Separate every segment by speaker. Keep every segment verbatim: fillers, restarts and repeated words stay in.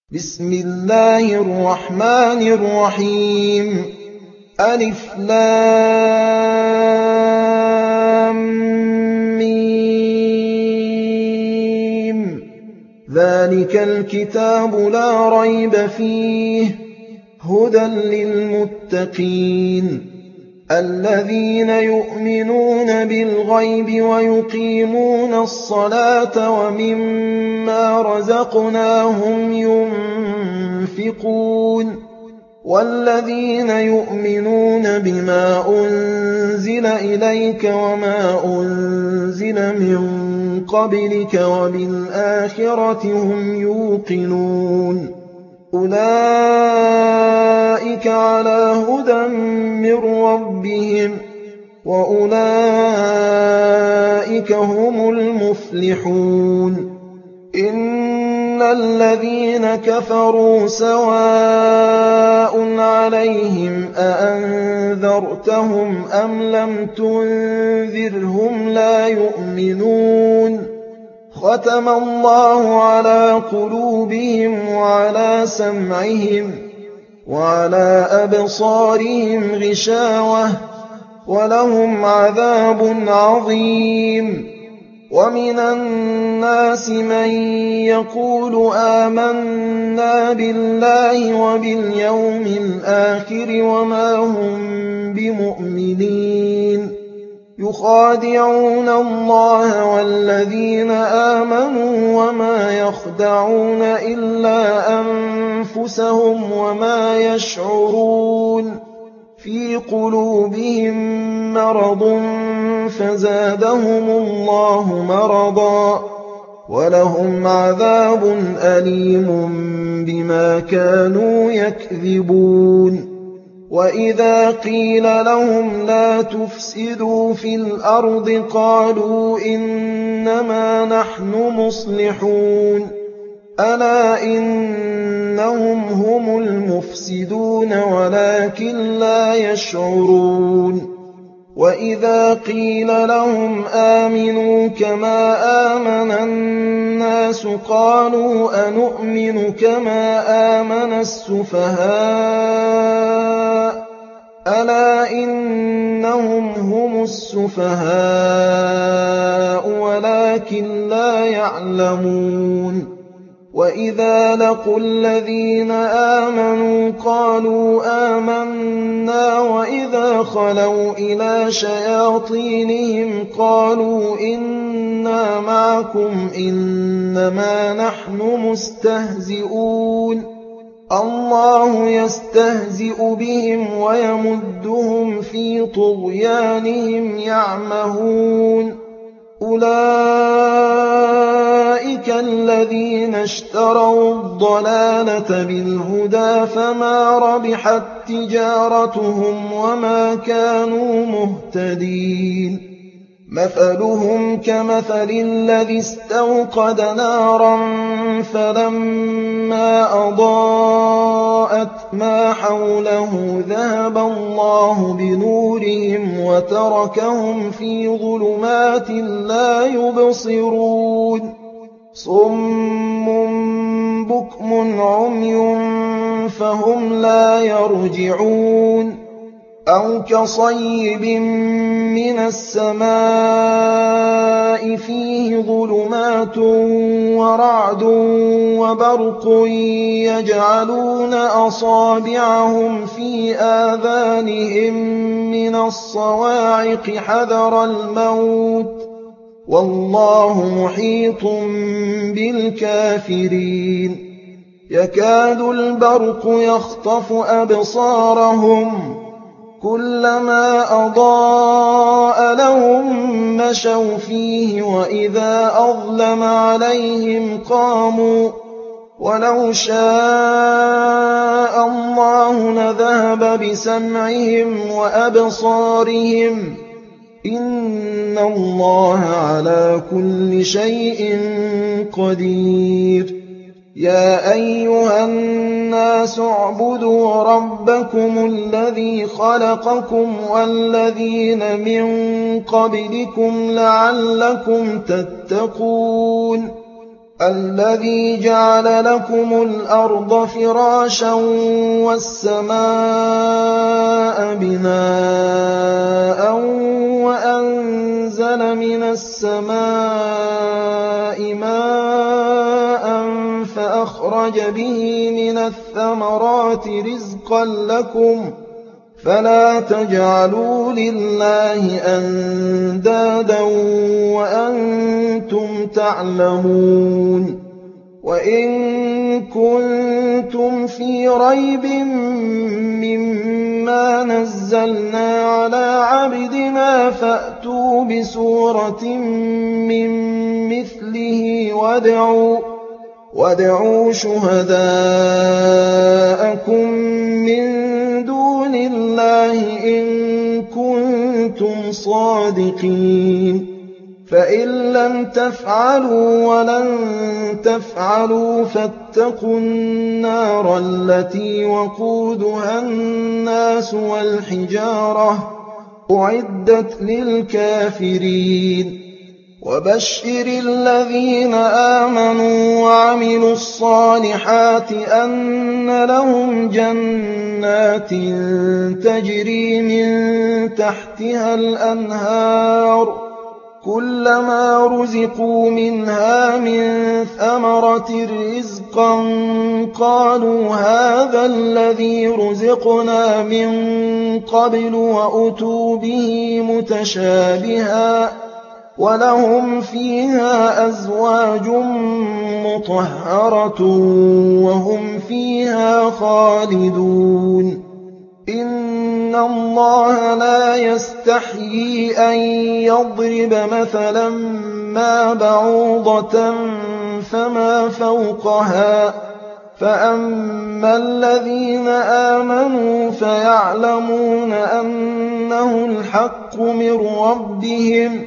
Speaker 1: بسم الله الرحمن الرحيم ألف لام ميم ذلك الكتاب لا ريب فيه هدى للمتقين الذين يؤمنون بالغيب ويقيمون الصلاة ومما رزقناهم ينفقون والذين يؤمنون بما أنزل إليك وما أنزل من قبلك وبالآخرة هم يوقنون أولئك على هدى من ربهم وأولئك هم المفلحون إن الذين كفروا سواء عليهم أأنذرتهم أم لم تنذرهم لا يؤمنون ختم الله على قلوبهم وعلى سمعهم وعلى أبصارهم غشاوة ولهم عذاب عظيم ومن الناس من يقول آمنا بالله وباليوم الآخر وما هم بمؤمنين يخادعون الله والذين آمنوا وما يخدعون إلا أنفسهم وما يشعرون في قلوبهم مرض فزادهم الله مرضا ولهم عذاب أليم بما كانوا يكذبون وإذا قيل لهم لا تفسدوا في الأرض قالوا إنما نحن مصلحون ألا إنهم هم المفسدون ولكن لا يشعرون وإذا قيل لهم آمنوا كما آمن الناس قالوا أنؤمن كما آمن السفهاء ألا إنهم هم السفهاء ولكن لا يعلمون وإذا لقوا الذين آمنوا قالوا آمنا وإذا خلوا إلى شياطينهم قالوا إنا معكم إنما نحن مستهزئون الله يستهزئ بهم ويمدهم في طغيانهم يعمهون أولئك الذين اشتروا الضلالة بالهدى فما ربحت تجارتهم وما كانوا مهتدين مثلهم كمثل الذي استوقد نارا فلما أضاءت ما حوله ذهب الله بنورهم وتركهم في ظلمات لا يبصرون صم بكم عمي فهم لا يرجعون أو كصيب من السماء فيه ظلمات ورعد وبرق يجعلون أصابعهم في آذانهم من الصواعق حذر الموت والله محيط بالكافرين يكاد البرق يخطف أبصارهم كلما أضاء لهم مشوا فيه وإذا أظلم عليهم قاموا ولو شاء الله لذهب بسمعهم وأبصارهم إن الله على كل شيء قدير يا أيها الناس اعبدوا ربكم الذي خلقكم والذين من قبلكم لعلكم تتقون الذي جعل لكم الأرض فراشا والسماء بناء وأنزل من السماء ماء فأخرج به من الثمرات رزقا لكم فلا تجعلوا لله أندادا وأنتم تعلمون وإن كنتم في ريب مما نزلنا على عبدنا فأتوا بسورة من مثله وادعوا, وادعوا شهداءكم من دون الله إن كنتم صادقين فإن لم تفعلوا ولن تفعلوا فاتقوا النار التي وقودها الناس والحجارة أعدت للكافرين وبشر الذين آمنوا وعملوا الصالحات أن لهم جنات تجري من تحتها الأنهار كلما رزقوا منها من ثمرة رزقا قالوا هذا الذي رزقنا من قبل وأتوا به متشابها ولهم فيها أزواج مطهرة وهم فيها خالدون إن الله لا يستحيي أن يضرب مثلا ما بعوضة فما فوقها فأما الذين آمنوا فيعلمون أنه الحق من ربهم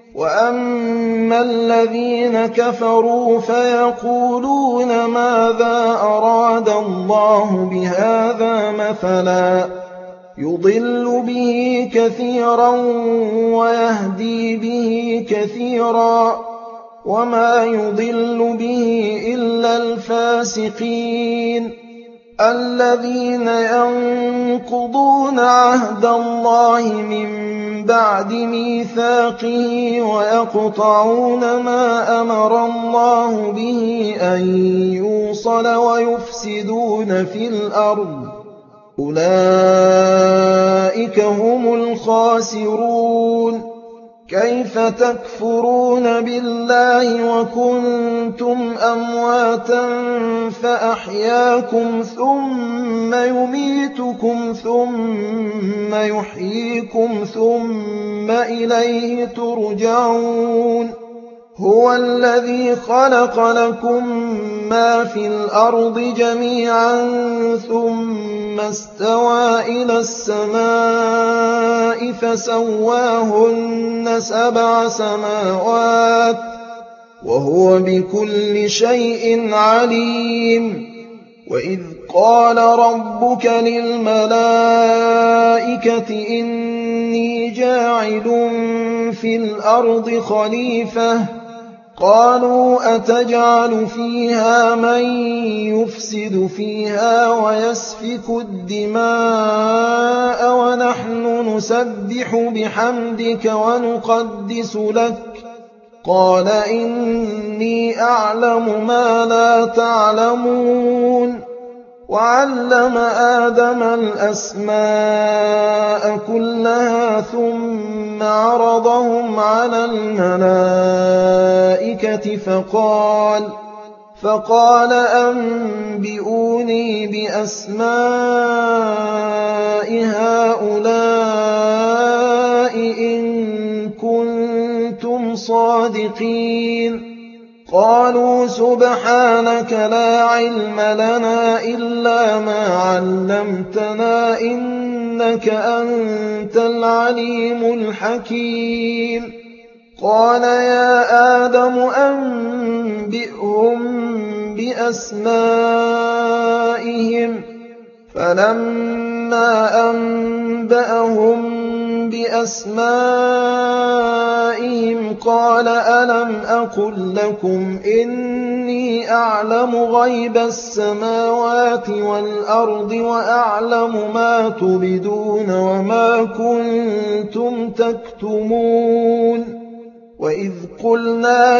Speaker 1: وأما الذين كفروا فيقولون ماذا أراد الله بهذا مثلا يضل به كثيرا ويهدي به كثيرا وما يضل به إلا الفاسقين الذين ينقضون عهد الله من بعد ميثاقه ويقطعون ما أمر الله به أن يوصل ويفسدون في الأرض أولئك هم الخاسرون كيف تكفرون بالله وكنتم أمواتا فأحياكم ثم يميتكم ثم يحييكم ثم إليه ترجعون هو الذي خلق لكم ما في الأرض جميعا ثم استوى إلى السماء فسواهن سبع سماوات وهو بكل شيء عليم وإذ قال ربك للملائكة إني جاعل في الأرض خليفة قالوا أتجعل فيها من يفسد فيها ويسفك الدماء ونحن نسبح بحمدك ونقدس لك قال إني أعلم ما لا تعلمون وعلم آدم الأسماء كلها ثم عرضهم على الملائكة فقال فقال أنبئوني بأسماء هؤلاء إن كنتم صادقين قالوا سبحانك لا علم لنا إلا ما علمتنا إنك أنت العليم الحكيم قال يا آدم أنبئهم بأسمائهم فلما أنبأهم بأسمائهم قال ألم أقل لكم إني إِنِّي أَعْلَمُ غَيْبَ السَّمَاوَاتِ وَالْأَرْضِ وَأَعْلَمُ مَا تُبْدُونَ وَمَا كُنتُمْ تَكْتُمُونَ وَإِذْ قُلْنَا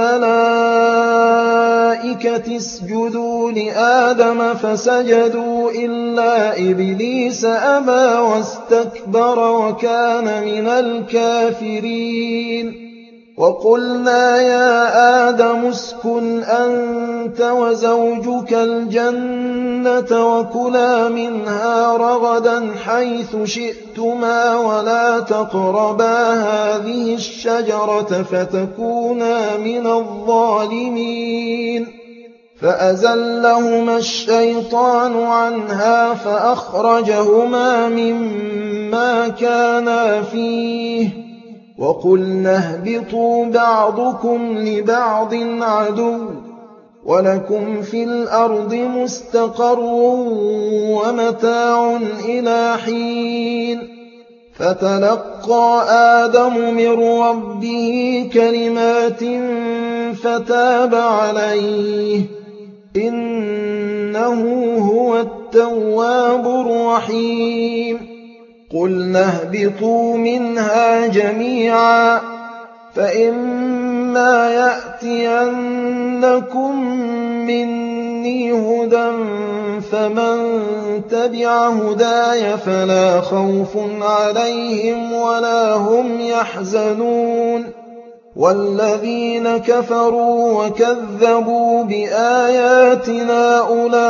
Speaker 1: لِلْمَلَائِكَةِ اسْجُدُوا لِآدَمَ فَسَجَدُوا إِلَّا إِبْلِيسَ أَبَىٰ وَاسْتَكْبَرَ وَكَانَ مِنَ الْكَافِرِينَ وَقُلْنَا يَا آدَمُ اسْكُنْ أَنتَ وَزَوْجُكَ الْجَنَّةَ وَكُلَا مِنْهَا رَغَدًا حَيْثُ شِئْتُمَا وَلَا تَقْرَبَا هَٰذِهِ الشَّجَرَةَ فَتَكُونَا مِنَ الظَّالِمِينَ فَأَزَلَّهُمَا الشَّيْطَانُ عَنْهَا فَأَخْرَجَهُمَا مِمَّا كَانَا فِيهِ وَقُلْنَا اهْبِطُوا بَعْضُكُمْ لِبَعْضٍ عَدُوٌّ وَلَكُمْ فِي الْأَرْضِ مُسْتَقَرٌّ وَمَتَاعٌ إِلَىٰ حِينٍ فَتَلَقَّىٰ آدَمُ مِن رَّبِّهِ كَلِمَاتٍ فَتَابَ عَلَيْهِ ۚ إِنَّهُ هُوَ التَّوَّابُ الرَّحِيمُ قُلْنَا اهْبِطُوا مِنْهَا جَمِيعًا ۖ فَإِمَّا يَأْتِيَنَّكُم مِّنِّي هُدًى فَمَن تَبِعَ هُدَايَ فَلَا خَوْفٌ عَلَيْهِمْ وَلَا هُمْ يَحْزَنُونَ وَالَّذِينَ كَفَرُوا وَكَذَّبُوا بِآيَاتِنَا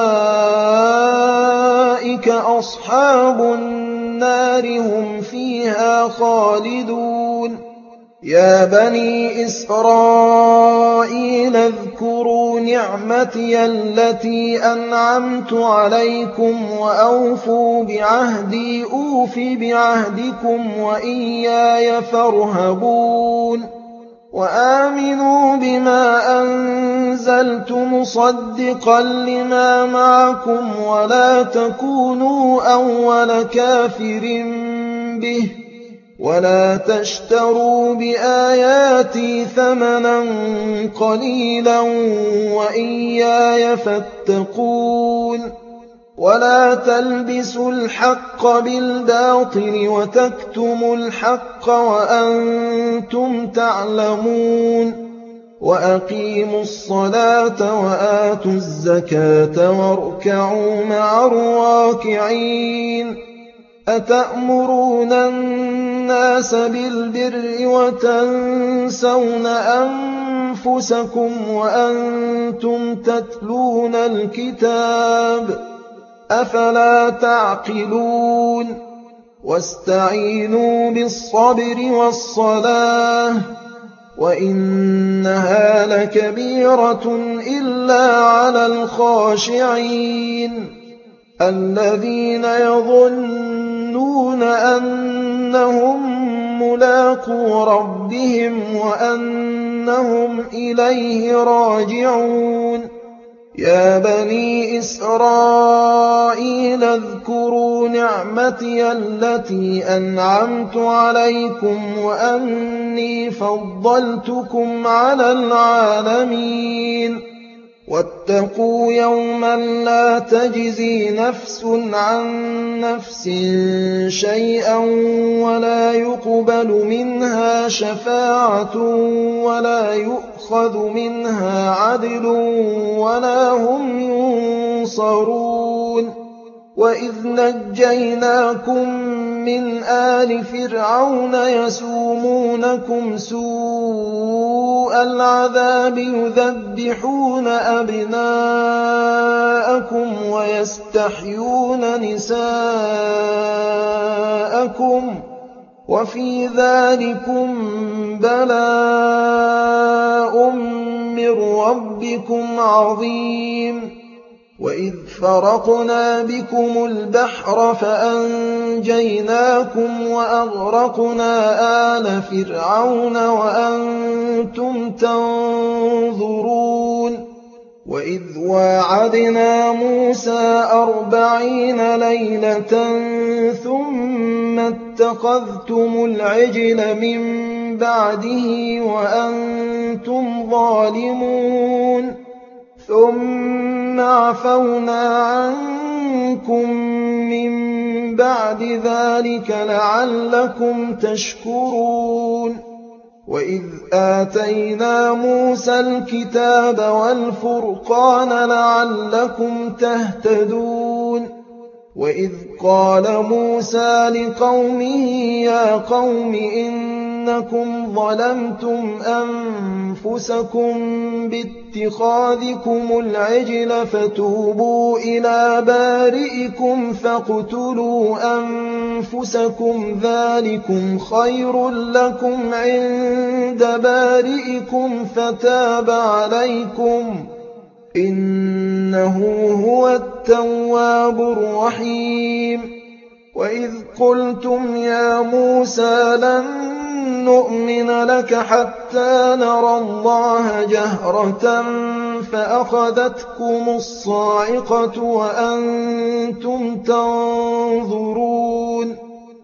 Speaker 1: أُولَٰئِكَ أَصْحَابُ النَّارِ هُمْ فِيهَا خَالِدُونَ يَا بَنِي إِسْرَائِيلَ اذْكُرُوا نِعْمَتِيَ الَّتِي أَنْعَمْتُ عَلَيْكُمْ وَأَوْفُوا بِعَهْدِي أُوفِ بِعَهْدِكُمْ وَإِيَّايَ فَارْهَبُونِ وَآمِنُوا بِمَا أَنزَلْتُ مُصَدِّقًا لِّمَا مَعَكُمْ وَلَا تَكُونُوا أَوَّلَ كَافِرٍ بِهِ وَلَا تَشْتَرُوا بِآيَاتِي ثَمَنًا قَلِيلًا وَإِيَّايَ فَاتَّقُونِ وَلَا تَلْبِسُوا الْحَقَّ بِالْبَاطِلِ وَتَكْتُمُوا الْحَقَّ وَأَنتُمْ تَعْلَمُونَ وَأَقِيمُوا الصَّلَاةَ وَآتُوا الزَّكَاةَ وَارْكَعُوا مَعَ الرَّاكِعِينَ أَتَأْمُرُونَ النَّاسَ بِالْبِرِّ وَتَنسَوْنَ أَنفُسَكُمْ وَأَنتُمْ تَتْلُونَ الْكِتَابَ أَفَلَا تَعْقِلُونَ وَاسْتَعِينُوا بِالصَّبْرِ وَالصَّلَاةِ وَإِنَّهَا لَكَبِيرَةٌ إِلَّا عَلَى الْخَاشِعِينَ الَّذِينَ يَظُنُّونَ أَنَّهُم مُّلَاقُو رَبِّهِمْ وَأَنَّهُمْ إِلَيْهِ راجعون يَا بَنِي إِسْرَائِيلَ اذْكُرُوا نِعْمَتِيَ الَّتِي أَنْعَمْتُ عَلَيْكُمْ وَأَنِّي فَضَّلْتُكُمْ عَلَى الْعَالَمِينَ وَاتَّقُوا يَوْمًا لَّا تَجْزِي نَفْسٌ عَن نَّفْسٍ شَيْئًا وَلَا يُقْبَلُ مِنْهَا شَفَاعَةٌ وَلَا يُؤْخَذُ مِنْهَا عَدْلٌ وَلَا هُمْ يُنصَرُونَ وَإِذْ نَجَّيْنَاكُم مِّنْ آلِ فِرْعَوْنَ يَسُومُونَكُمْ سُوءَ الْعَذَابِ يُذَبِّحُونَ أَبْنَاءَكُمْ وَيَسْتَحْيُونَ نِسَاءَكُمْ ۚ وَفِي ذَٰلِكُم بَلَاءٌ مِّن رَّبِّكُمْ عَظِيمٌ وَإِذْ فَرَقْنَا بِكُمُ الْبَحْرَ فَأَنجَيْنَاكُمْ وَأَغْرَقْنَا آلَ فِرْعَوْنَ وَأَنتُمْ تَنظُرُونَ وَإِذْ وَاعَدْنَا مُوسَىٰ أَرْبَعِينَ لَيْلَةً ثُمَّ اتَّخَذْتُمُ الْعِجْلَ مِن بَعْدِهِ وَأَنتُمْ ظَالِمُونَ ثُمَّ عَفَوْنَا عَنكُم مِّن بَعْدِ ذَٰلِكَ لَعَلَّكُمْ تَشْكُرُونَ وَإِذْ آتَيْنَا مُوسَى الْكِتَابَ وَالْفُرْقَانَ لَعَلَّكُمْ تَهْتَدُونَ وَإِذْ قَالَ مُوسَىٰ لِقَوْمِهِ يَا قَوْمِ إِنَّكُمْ ظَلَمْتُمْ أَنفُسَكُم بِاتِّخَاذِكُمُ الْعِجْلَ فَتُوبُوا إِلَىٰ بَارِئِكُمْ فَاقْتُلُوا أَنفُسَكُمْ ذَٰلِكُمْ خَيْرٌ لَّكُمْ عِندَ بَارِئِكُمْ فَتَابَ عَلَيْكُمْ ۚ إِنَّهُ هُوَ التَّوَّابُ الرَّحِيمُ وَإِذْ قُلْتُمْ يَا مُوسَىٰ لَن نُّؤْمِنَ لَكَ حَتَّىٰ نَرَى اللَّهَ جَهْرَةً فَأَخَذَتْكُمُ الصَّاعِقَةُ وَأَنتُمْ تَنظُرُونَ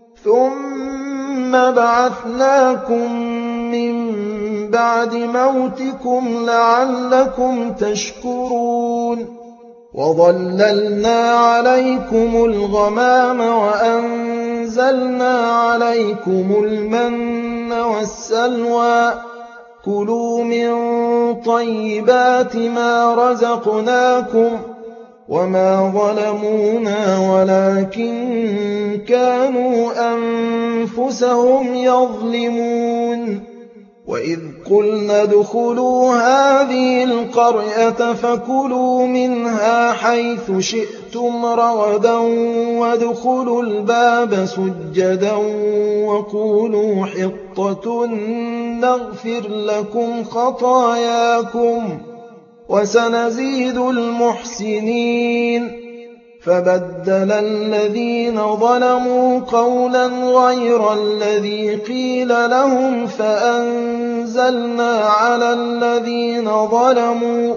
Speaker 1: ثُمَّ بَعَثْنَاكُم مِّن بَعْدِ مَوْتِكُمْ لَعَلَّكُمْ تَشْكُرُونَ وَظَلَّلْنَا عَلَيْكُمُ الْغَمَامَ وَأَنزَلْنَا عَلَيْكُمُ الْمَنَّ وَالسَّلْوَىٰ ۖ كُلُوا مِن طَيِّبَاتِ مَا رَزَقْنَاكُمْ ۚ وَمَا ظَلَمُونَا وَلَٰكِن كَانُوا أَنفُسَهُمْ يَظْلِمُونَ وَإِذْ قُلْنَا ادْخُلُوا هَٰذِهِ الْقَرْيَةَ فَكُلُوا مِنْهَا حَيْثُ شِئْتُمْ رَغَدًا وَادْخُلُوا الْبَابَ سُجَّدًا وَقُولُوا حِطَّةٌ نَّغْفِرْ لَكُمْ خَطَايَاكُمْ ۚ وَسَنَزِيدُ الْمُحْسِنِينَ فَبَدَّلَ الَّذِينَ ظَلَمُوا قَوْلًا غَيْرَ الَّذِي قِيلَ لَهُمْ فَأَنزَلْنَا عَلَى الَّذِينَ ظَلَمُوا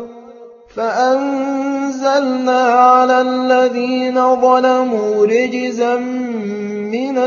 Speaker 1: فَأَنزَلْنَا عَلَى الَّذِينَ ظَلَمُوا رِجْزًا مِّنَ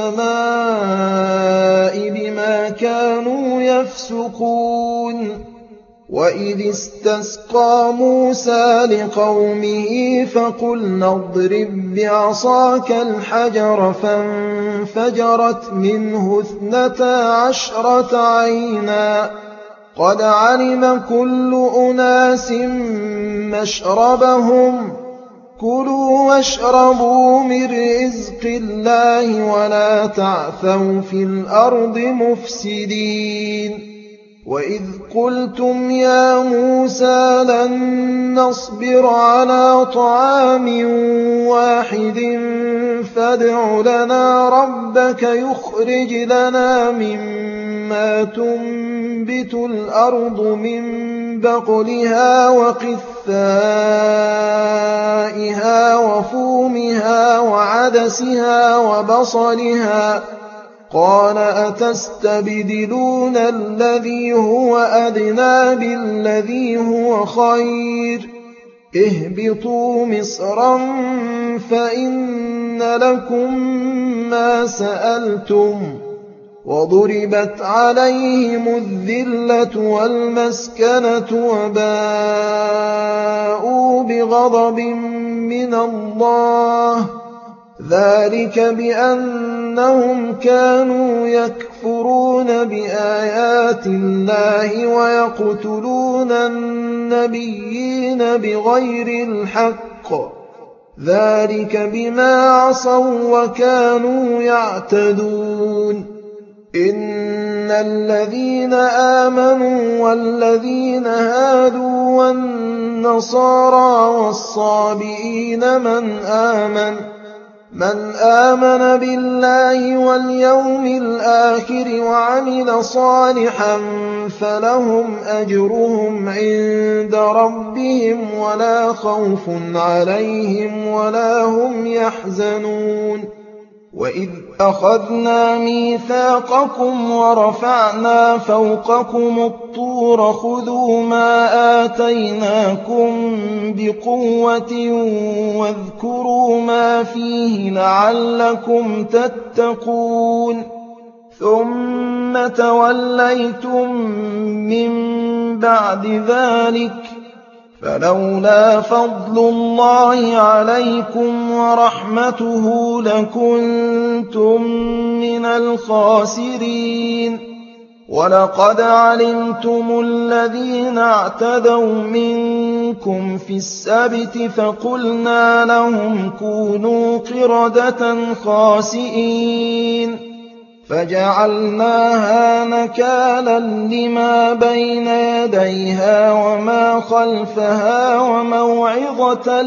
Speaker 1: السَّمَاءِ بِمَا كَانُوا يَفْسُقُونَ وَإِذِ اسْتَسْقَىٰ مُوسَىٰ لِقَوْمِهِ فَقُلْنَا اضْرِب بِّعَصَاكَ الْحَجَرَ فَانفَجَرَتْ مِنْهُ اثْنَتَا عَشْرَةَ عَيْنًا ۖ قَدْ عَلِمَ كُلُّ أُنَاسٍ مَّشْرَبَهُمْ ۖ كُلُوا وَاشْرَبُوا مِن رِّزْقِ اللَّهِ وَلَا تَعْثَوْا فِي الْأَرْضِ مُفْسِدِينَ وَإِذْ قُلْتُمْ يَا مُوسَىٰ لَن نَّصْبِرَ عَلَىٰ طَعَامٍ وَاحِدٍ فَادْعُ لَنَا رَبَّكَ يُخْرِجْ لَنَا مِمَّا تُنبِتُ الْأَرْضُ مِن بَقْلِهَا وَقِثَّائِهَا وَفُومِهَا وَعَدَسِهَا وَبَصَلِهَا ۖ قَالَ أَتَسْتَبْدِلُونَ الَّذِي هُوَ أَدْنَىٰ بِالَّذِي هُوَ خَيْرٌ ۚ اهْبِطُوا مِصْرًا فَإِنَّ لَكُم مَّا سَأَلْتُمْ ۗ وَضُرِبَتْ عَلَيْهِمُ الذِّلَّةُ وَالْمَسْكَنَةُ وَبَاءُوا بِغَضَبٍ مِّنَ اللَّهِ ۗ ذَٰلِكَ بِأَنَّهُمْ كَانُوا يَكْفُرُونَ بِآيَاتِ اللَّهِ وَيَقْتُلُونَ النَّبِيِّينَ بِغَيْرِ الْحَقِّ ۗ ذَٰلِكَ بِمَا عَصَوا وَّكَانُوا يَعْتَدُونَ إِنَّ الَّذِينَ آمَنُوا وَالَّذِينَ هَادُوا وَالنَّصَارَىٰ وَالصَّابِئِينَ مَنْ آمَنَ مَنْ آمَنَ بِاللَّهِ وَالْيَوْمِ الْآخِرِ وَعَمِلَ صَالِحًا فَلَهُمْ أَجْرُهُمْ عِندَ رَبِّهِمْ وَلَا خَوْفٌ عَلَيْهِمْ وَلَا هُمْ يَحْزَنُونَ وَإِذْ أَخَذْنَا مِيثَاقَكُمْ وَرَفَعْنَا فَوْقَكُمُ الطُّورَ خُذُوا مَا آتَيْنَاكُم بِقُوَّةٍ وَاذْكُرُوا مَا فِيهِ لَعَلَّكُمْ تَتَّقُونَ ثُمَّ تَوَلَّيْتُم مِّن بَعْدِ ذَٰلِكَ فلولا فضل الله عليكم ورحمته لكنتم من الخاسرين ولقد علمتم الذين اعتدوا منكم في السبت فقلنا لهم كونوا قردة خاسئين فجعلناها نكالا لما بين يديها وما خلفها وموعظة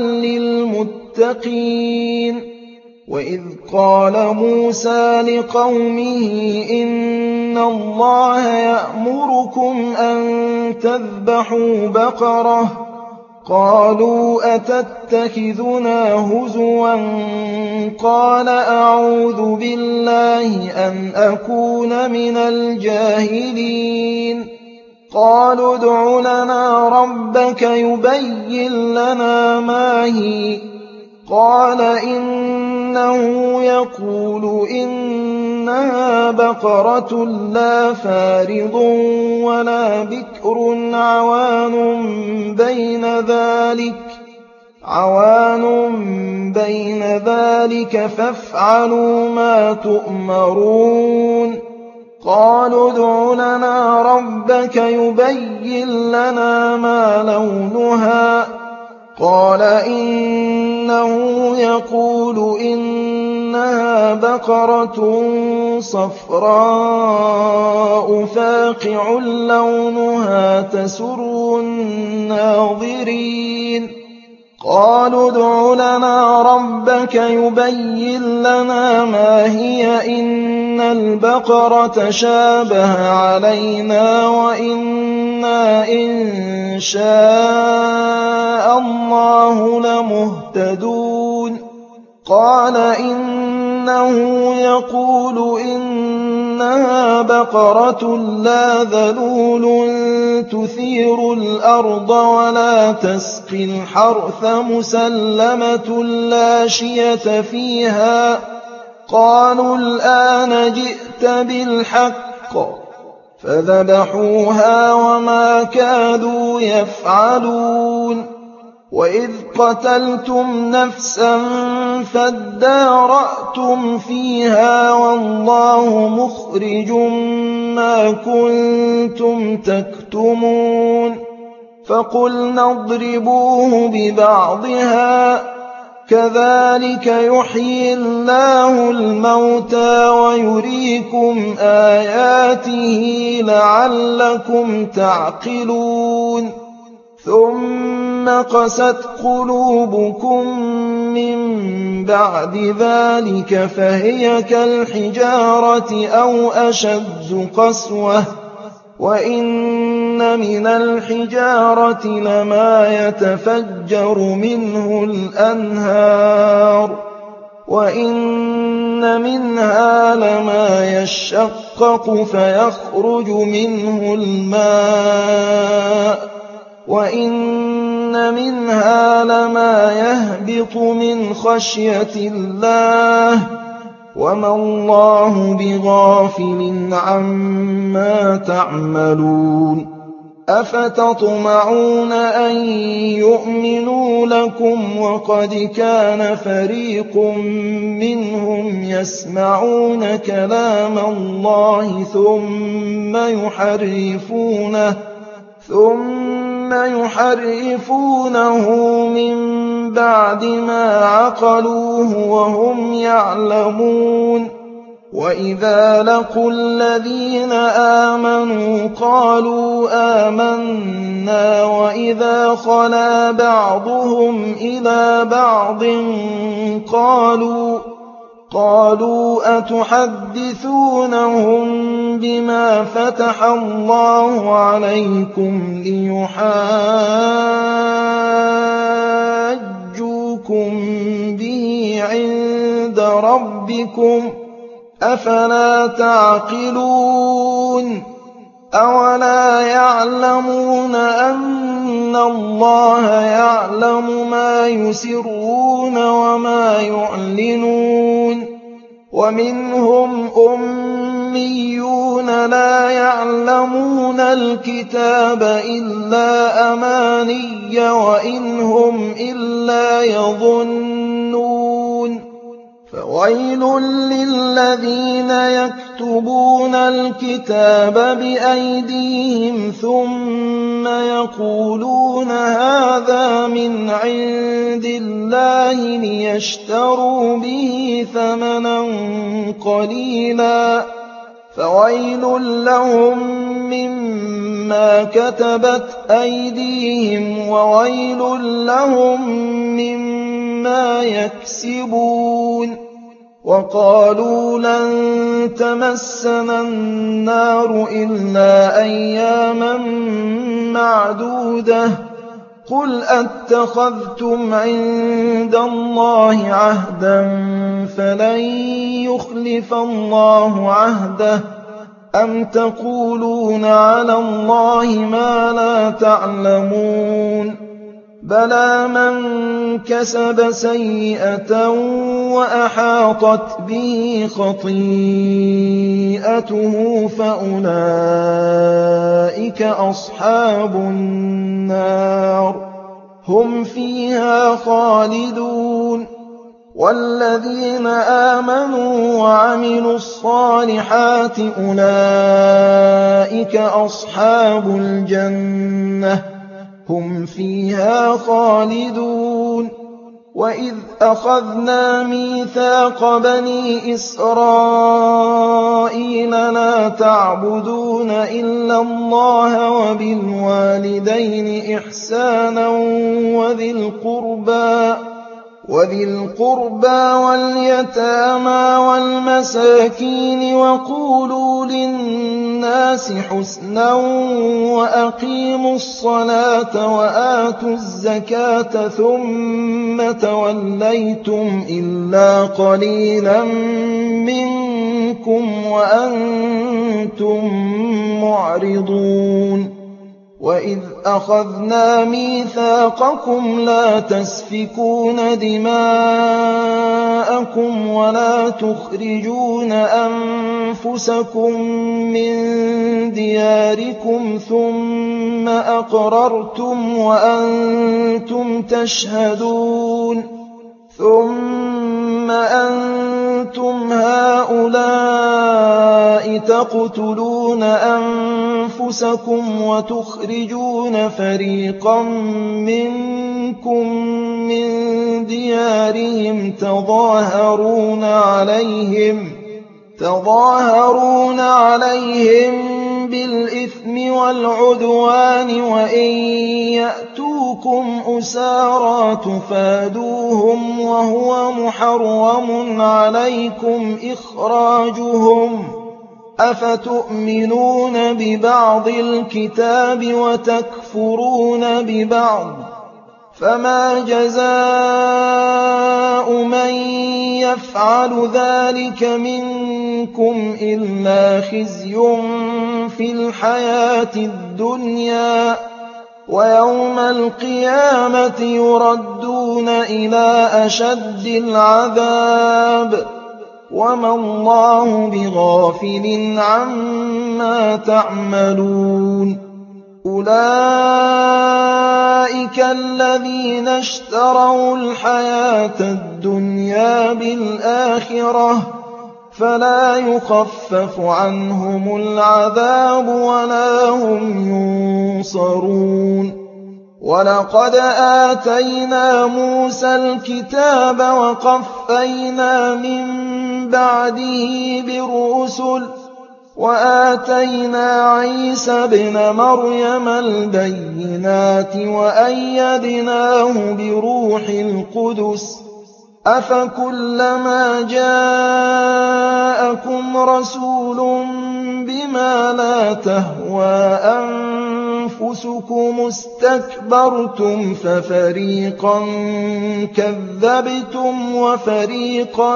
Speaker 1: للمتقين وإذ قال موسى لقومه إن الله يأمركم أن تذبحوا بقرة قالوا أتتخذنا هزوا قال أعوذ بالله أن أكون من الجاهلين قالوا ادع لنا ربك يبين لنا ما هي قال إنه يقول إنها بقرة لا فارض ولا بكر عوان بين ذلك عوان بين ذلك فافعلوا ما تؤمرون قالوا ادع لنا ربك يبين لنا ما لونها قال إنه يقول إنها بقرة صفراء فاقع لونها تسر الناظرين قالوا ادع لنا ربك يبين لنا ما هي إن البقرة شابه علينا وإنا إن شاء الله لمهتدون قال إنه يقول إنها بقرة لا ذلول تثير الأرض ولا تسقي الحرث مسلمة لا شية فيها قالوا الآن جئت بالحق فذبحوها وما كادوا يفعلون وإذ قتلتم نفسا فادارأتم فيها والله مخرج ما كنتم تكتمون فقلنا اضربوه ببعضها كذلك يحيي الله الموتى ويريكم آياته لعلكم تعقلون ثم قست قلوبكم من بعد ذلك فهي كالحجارة أو أشد قسوة وإن من الحجارة لما يتفجر منه الأنهار وإن منها لما يشقق فيخرج منه الماء وإن منها لما يهبط من خشية الله وما الله بغافل عما تعملون أفتطمعون أن يؤمنوا لكم وقد كان فريق منهم يسمعون كلام الله ثم يحرفونه ثم يحرفونه من بعد ما عقلوه وهم يعلمون وإذا لقوا الذين آمنوا قالوا آمنا وإذا خلا بعضهم إلى بعض قالوا قالوا أتحدثونهم بما فتح الله عليكم ليحاجوكم به عند ربكم أفلا تعقلون أولا يعلمون أن الله يعلم ما يسرون وما يعلنون ومنهم أميون الْأُمِّيُّونَ لَا يَعْلَمُونَ الْكِتَابَ إِلَّا أَمَانِيَّ وَإِنْ هُمْ إِلَّا يَظُنُّونَ فَوَيْلٌ لِّلَّذِينَ يَكْتُبُونَ الْكِتَابَ بِأَيْدِيهِمْ ثُمَّ يَقُولُونَ هَٰذَا مِنْ عِندِ اللَّهِ لِيَشْتَرُوا بِهِ ثَمَنًا قَلِيلًا فَوَيْلٌ لَّهُم مِّمَّا كَتَبَتْ أَيْدِيهِمْ وَوَيْلٌ لَّهُم مِّمَّا يَكْسِبُونَ وَقَالُوا لَن تَمَسَّنَا النَّارُ إِلَّا أَيَّامًا مَّعْدُودَةً ۚ قُلْ أَتَّخَذْتُمْ عِندَ اللَّهِ عَهْدًا فَلَن يُخْلِفَ اللَّهُ عَهْدَهُ ۖ أَمْ تَقُولُونَ عَلَى اللَّهِ مَا لَا تَعْلَمُونَ بَلَىٰ مَن كَسَبَ سَيِّئَةً وَأَحَاطَتْ بِهِ خَطِيئَتُهُ فَأُولَٰئِكَ أَصْحَابُ النَّارِ ۖ هُمْ فِيهَا خَالِدُونَ وَالَّذِينَ آمَنُوا وَعَمِلُوا الصَّالِحَاتِ أُولَٰئِكَ أَصْحَابُ الْجَنَّةِ ۖ هُمْ فِيهَا خَالِدُونَ وَإِذْ أَخَذْنَا مِيثَاقَ بَنِي إِسْرَائِيلَ لَا تَعْبُدُونَ إِلَّا اللَّهَ وَبِالْوَالِدَيْنِ إِحْسَانًا وَذِي الْقُرْبَىٰ وذي القربى وَالْيَتَامَىٰ وَالْمَسَاكِينِ وَقُولُوا لِلنَّاسِ حُسْنًا وَأَقِيمُوا الصَّلَاةَ وَآتُوا الزَّكَاةَ ثُمَّ تَوَلَّيْتُمْ إِلَّا قَلِيلًا مِّنكُمْ وَأَنتُم مُّعْرِضُونَ وَإِذْ أَخَذْنَا مِيثَاقَكُمْ لَا تَسْفِكُونَ دِمَاءَكُمْ وَلَا تُخْرِجُونَ أَنفُسَكُم مِّن دِيَارِكُمْ ثُمَّ أَقْرَرْتُمْ وَأَنتُمْ تَشْهَدُونَ ثُمَّ أَنتُمْ هَٰؤُلَاءِ تَقْتُلُونَ أَنفُسَكُمْ وَتُخْرِجُونَ فَرِيقًا مِّنكُم مِّن دِيَارِهِمْ تَظَاهَرُونَ عَلَيْهِمْ تظاهرون عليهم بِالْإِثْمِ وَالْعُدْوَانِ وَإِن يَأْتُوكُمْ أُسَارَىٰ تُفَادُوهُمْ وَهُوَ مُحَرَّمٌ عَلَيْكُمْ إِخْرَاجُهُمْ ۚ أَفَتُؤْمِنُونَ بِبَعْضِ الْكِتَابِ وَتَكْفُرُونَ بِبَعْضٍ ۚ فَمَا جَزَاءُ مَن يَفْعَلُ ذَٰلِكَ مِنكُمْ إِلَّا خِزْيٌ فِي الْحَيَاةِ الدُّنْيَا ۖ وَيَوْمَ الْقِيَامَةِ يُرَدُّونَ إِلَىٰ أَشَدِّ الْعَذَابِ ۗ وَمَا اللَّهُ بِغَافِلٍ عَمَّا تَعْمَلُونَ أُولَٰئِكَ الَّذِينَ اشْتَرَوُا الْحَيَاةَ الدُّنْيَا بِالْآخِرَةِ ۖ فَلَا يُخَفَّفُ عَنْهُمُ الْعَذَابُ وَلَا هُمْ يُنصَرُونَ وَلَقَدْ آتَيْنَا مُوسَى الْكِتَابَ وَقَفَّيْنَا مِن بَعْدِهِ بِالرُّسُلِ وَآتَيْنَا عِيسَى ابْنَ مَرْيَمَ الْبَيِّنَاتِ وَأَيَّدْنَاهُ بِرُوحِ الْقُدُسِ ۗ أَفَكُلَّمَا جَاءَكُمْ رَسُولٌ بِمَا لَا تَهْوَىٰ أَنفُسُكُمُ اسْتَكْبَرْتُمْ فَفَرِيقًا كَذَّبْتُمْ وَفَرِيقًا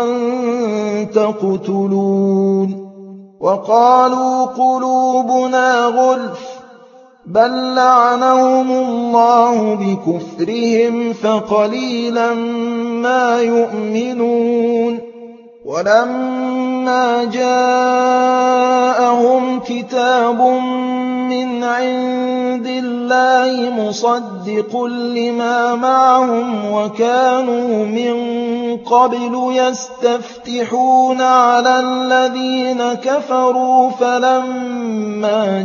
Speaker 1: تَقْتُلُونَ وَقَالُوا قُلُوبُنَا غُلْفٌ ۚ بَل لَّعَنَهُمُ اللَّهُ بِكُفْرِهِمْ فَقَلِيلًا مَّا يُؤْمِنُونَ وَلَمَّا جَاءَهُمْ كِتَابٌ مِّنْ عِندِ اللَّهِ مُصَدِّقٌ لِّمَا مَعَهُمْ وَكَانُوا مِن قَبْلُ يَسْتَفْتِحُونَ عَلَى الَّذِينَ كَفَرُوا فَلَمَّا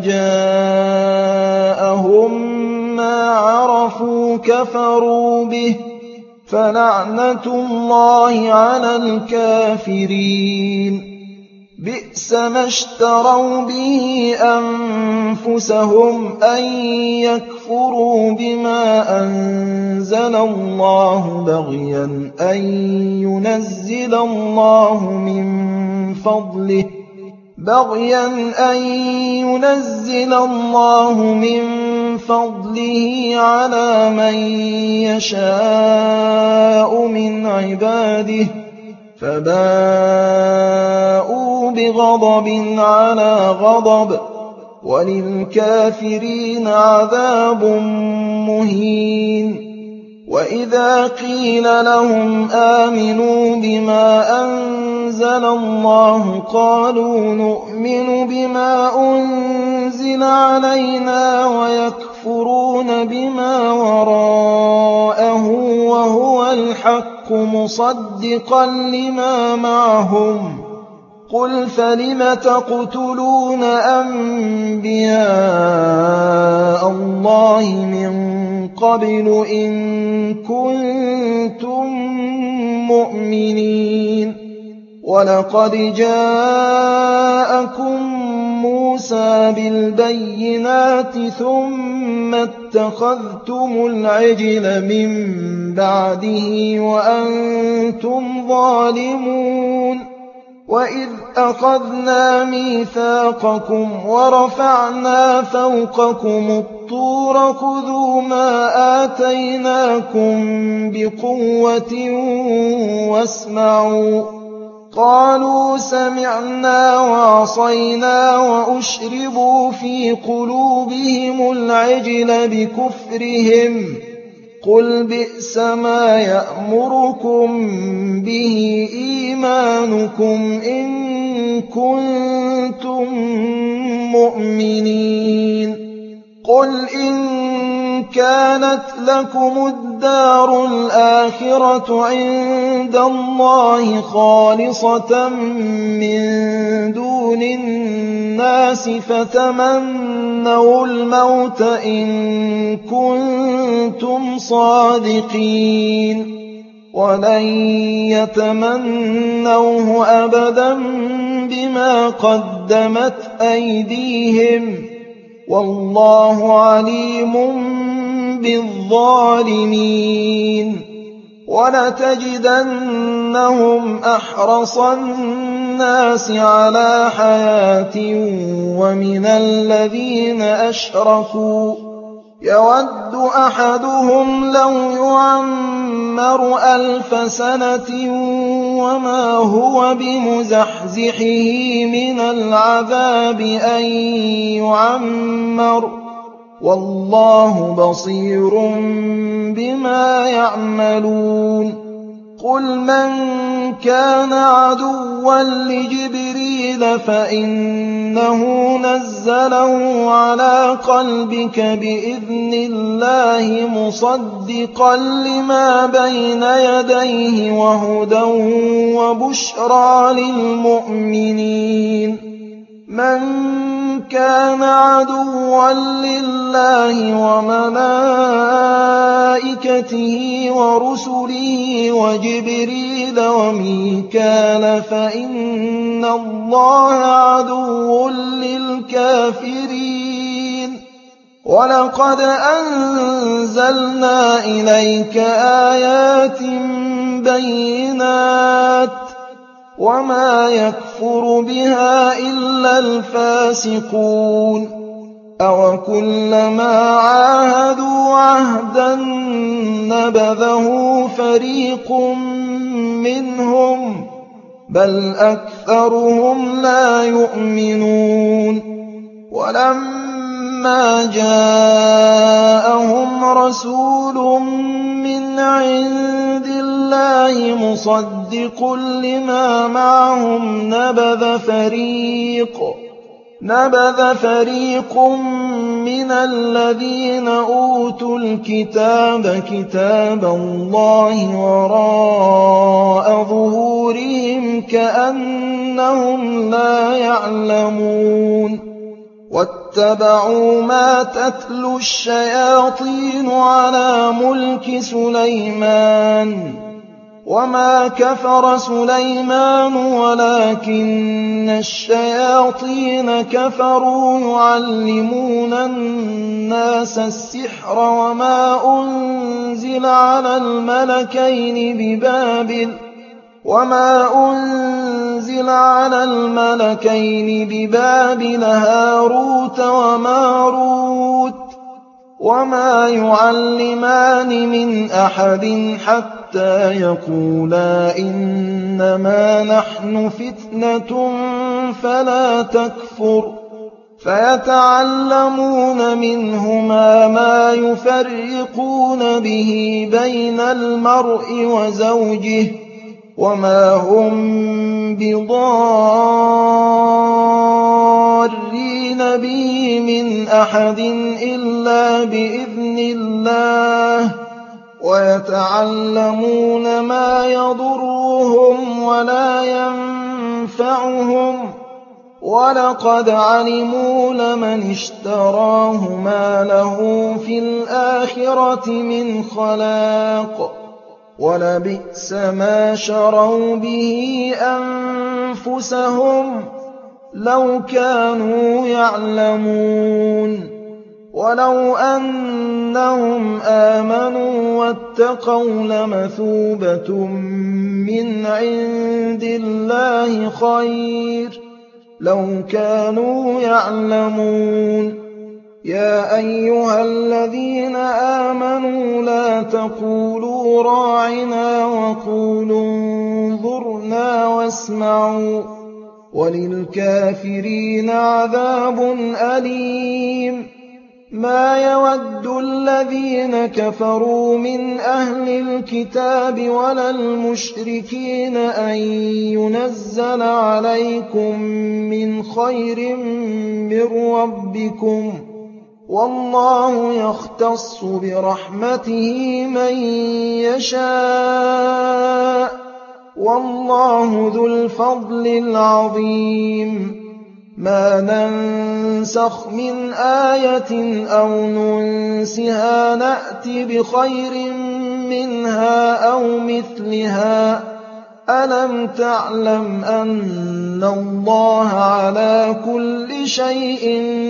Speaker 1: جَاءَهُم مَّا عَرَفُوا كَفَرُوا بِهِ ۚ فَلَعْنَةُ اللَّهِ عَلَى الْكَافِرِينَ. بِئْسَ مَا اشْتَرَوْا بِهِ أَنفُسَهُمْ أَن يَكْفُرُوا بِمَا أَنزَلَ اللَّهُ بَغْيًا أَن يُنَزِّلَ اللَّهُ مِن فَضْلِهِ بغيا أن ينزل الله من فضله على من يشاء من عباده، فباءوا بغضب على غضب، وللكافرين عذاب مهين. وَإِذَا قِيلَ لَهُمْ آمِنُوا بِمَا أَنزَلَ اللَّهُ قَالُوا نُؤْمِنُ بِمَا أُنزِلَ عَلَيْنَا وَيَكْفُرُونَ بِمَا وَرَاءَهُ وَهُوَ الْحَقُّ مُصَدِّقًا لِّمَا مَعَهُمْ ۗ قُلْ فَلِمَ تَقْتُلُونَ أَنبِيَاءَ اللَّهِ مِن قَبْلُ إِن كُنتُم مُّؤْمِنِينَ. وَلَقَدْ جَاءَكُم مُّوسَىٰ بِالْبَيِّنَاتِ ثُمَّ اتَّخَذْتُمُ الْعِجْلَ مِن بَعْدِهِ وَأَنتُمْ ظَالِمُونَ. وَإِذْ أَخَذْنَا مِيثَاقَكُمْ وَرَفَعْنَا فَوْقَكُمُ الطُّورَ خُذُوا مَا آتَيْنَاكُم بِقُوَّةٍ وَاسْمَعُوا ۖ قَالُوا سَمِعْنَا وَعَصَيْنَا وَأُشْرِبُوا فِي قُلُوبِهِمُ الْعِجْلَ بِكُفْرِهِمْ ۚ قُلْ بِئْسَ مَا يَأْمُرُكُم بِهِ إِيمَانُكُمْ إِن كُنتُم مُّؤْمِنِينَ. قُلْ إِن كَانَتْ لَكُمُ الدَّارُ الْآخِرَةُ عِندَ اللَّهِ خَالِصَةً مِّن دُونِ النَّاسِ فَتَمَنَّوُا الْمَوْتَ إِن كُنتُمْ صَادِقِينَ، وَلَن يَتَمَنَّوْهُ أَبَدًا بِمَا قَدَّمَتْ أَيْدِيهِمْ ۗ وَاللَّهُ عَلِيمٌ بِالظَّالِمِينَ. وَلَتَجِدَنَّهُمْ أَحْرَصَ النَّاسِ عَلَىٰ حَيَاةٍ وَمِنَ الَّذِينَ أَشْرَكُوا يَوَدُّ أَحَدُهُمْ لَوْ يُعَمَّرُ أَلْفَ سَنَةٍ وَمَا هُوَ بِمُزَحْزِحِهِ مِنَ الْعَذَابِ أَن يُعَمَّرَ ۗ وَاللَّهُ بَصِيرٌ بِمَا يَعْمَلُونَ. قُلْ مَن كَانَ عَدُوًّا لِّجِبْرِيلَ فَإِنَّهُ نَزَّلَهُ عَلَىٰ قَلْبِكَ بِإِذْنِ اللَّهِ مُصَدِّقًا لِّمَا بَيْنَ يَدَيْهِ وَهُدًى وَبُشْرَىٰ لِلْمُؤْمِنِينَ. مَن كَانَ عَدُوًّا لِّلَّهِ وَمَلَائِكَتِهِ وَرُسُلِهِ وَجِبْرِيلَ وَمِيكَالَ فَإِنَّ اللَّهَ عَدُوٌّ لِّلْكَافِرِينَ. وَلَقَدْ أَنزَلْنَا إِلَيْكَ آيَاتٍ بَيِّنَاتٍ ۖ وَمَا يَكْفُرُ بِهَا إِلَّا الْفَاسِقُونَ. أَوَكُلَّمَا عَاهَدُوا عَهْدًا نَّبَذَهُ فَرِيقٌ مِّنْهُم ۚ بَلْ أَكْثَرُهُمْ لَا يُؤْمِنُونَ. وَلَمَّا جَاءَهُمْ رَسُولٌ مِّنْ عِندِ اللَّهِ اللَّهِ مُصَدِّقٌ لِّمَا مَعَهُمْ نَبَذَ فَرِيقٌ نَبَذَ فَرِيقٌ مِّنَ الَّذِينَ أُوتُوا الْكِتَابَ كِتَابَ اللَّهِ وَرَاءَ ظُهُورِهِمْ كَأَنَّهُمْ لَا يَعْلَمُونَ وَاتَّبَعُوا مَا تَتْلُو الشَّيَاطِينُ عَلَىٰ مُلْكِ سُلَيْمَانَ وَمَا كَفَرَ سُلَيْمَانُ وَلَٰكِنَّ الشَّيَاطِينَ كَفَرُوا يُعَلِّمُونَ النَّاسَ السِّحْرَ وَمَا أُنزِلَ عَلَى الْمَلَكَيْنِ بِبَابِلَ وَمَا أُنزِلَ عَلَى الْمَلَكَيْنِ بِبَابِلَ هَارُوتَ وَمَارُوتَ وَمَا يُعَلِّمَانِ مِنْ أَحَدٍ حَتَّىٰ يَقُولَا إِنَّمَا نَحْنُ فِتْنَةٌ فَلَا تَكْفُرْ فَيَتَعَلَّمُونَ مِنْهُمَا مَا يُفَرِّقُونَ بِهِ بَيْنَ الْمَرْءِ وَزَوْجِهِ وَمَا هُم بِضَارِّينَ بِهِ مِنْ أَحَدٍ إِلَّا بِإِذْنِ اللَّهِ وَيَتَعَلَّمُونَ مَا يَضُرُّهُمْ وَلَا يَنفَعُهُمْ وَلَقَدْ عَلِمُوا لَمَنِ اشْتَرَاهُ مَا لَهُ فِي الْآخِرَةِ مِنْ خَلَاقٍ وَلَبِئْسَ مَا شَرَوْا بِهِ أَنفُسَهُمْ لَوْ كَانُوا يَعْلَمُونَ وَلَوْ أَنَّهُمْ آمَنُوا وَاتَّقَوْا لَمَثُوبَةٌ مِّنْ عِندِ اللَّهِ خَيْرٌ لَّوْ كَانُوا يَعْلَمُونَ يَا أَيُّهَا الَّذِينَ آمَنُوا لَا تَقُولُوا رَاعِنَا وَقُولُوا انظُرْنَا وَاسْمَعُوا وَلِلْكَافِرِينَ عَذَابٌ أَلِيمٌ مَا يَوَدُّ الَّذِينَ كَفَرُوا مِنْ أَهْلِ الْكِتَابِ وَلَا الْمُشْرِكِينَ أَن يُنَزَّلَ عَلَيْكُم مِّنْ خَيْرٍ مِّن رَّبِّكُمْ ۗ وَاللَّهُ يَخْتَصُّ بِرَحْمَتِهِ مَن يَشَاءُ ۗ وَاللَّهُ ذُو الْفَضْلِ الْعَظِيمِ مَا نَنسَخْ مِنْ آيَةٍ أَوْ نُنسِهَا نَأْتِ بِخَيْرٍ مِّنْهَا أَوْ مِثْلِهَا ۗ أَلَمْ تَعْلَمْ أَنَّ اللَّهَ عَلَىٰ كُلِّ شَيْءٍ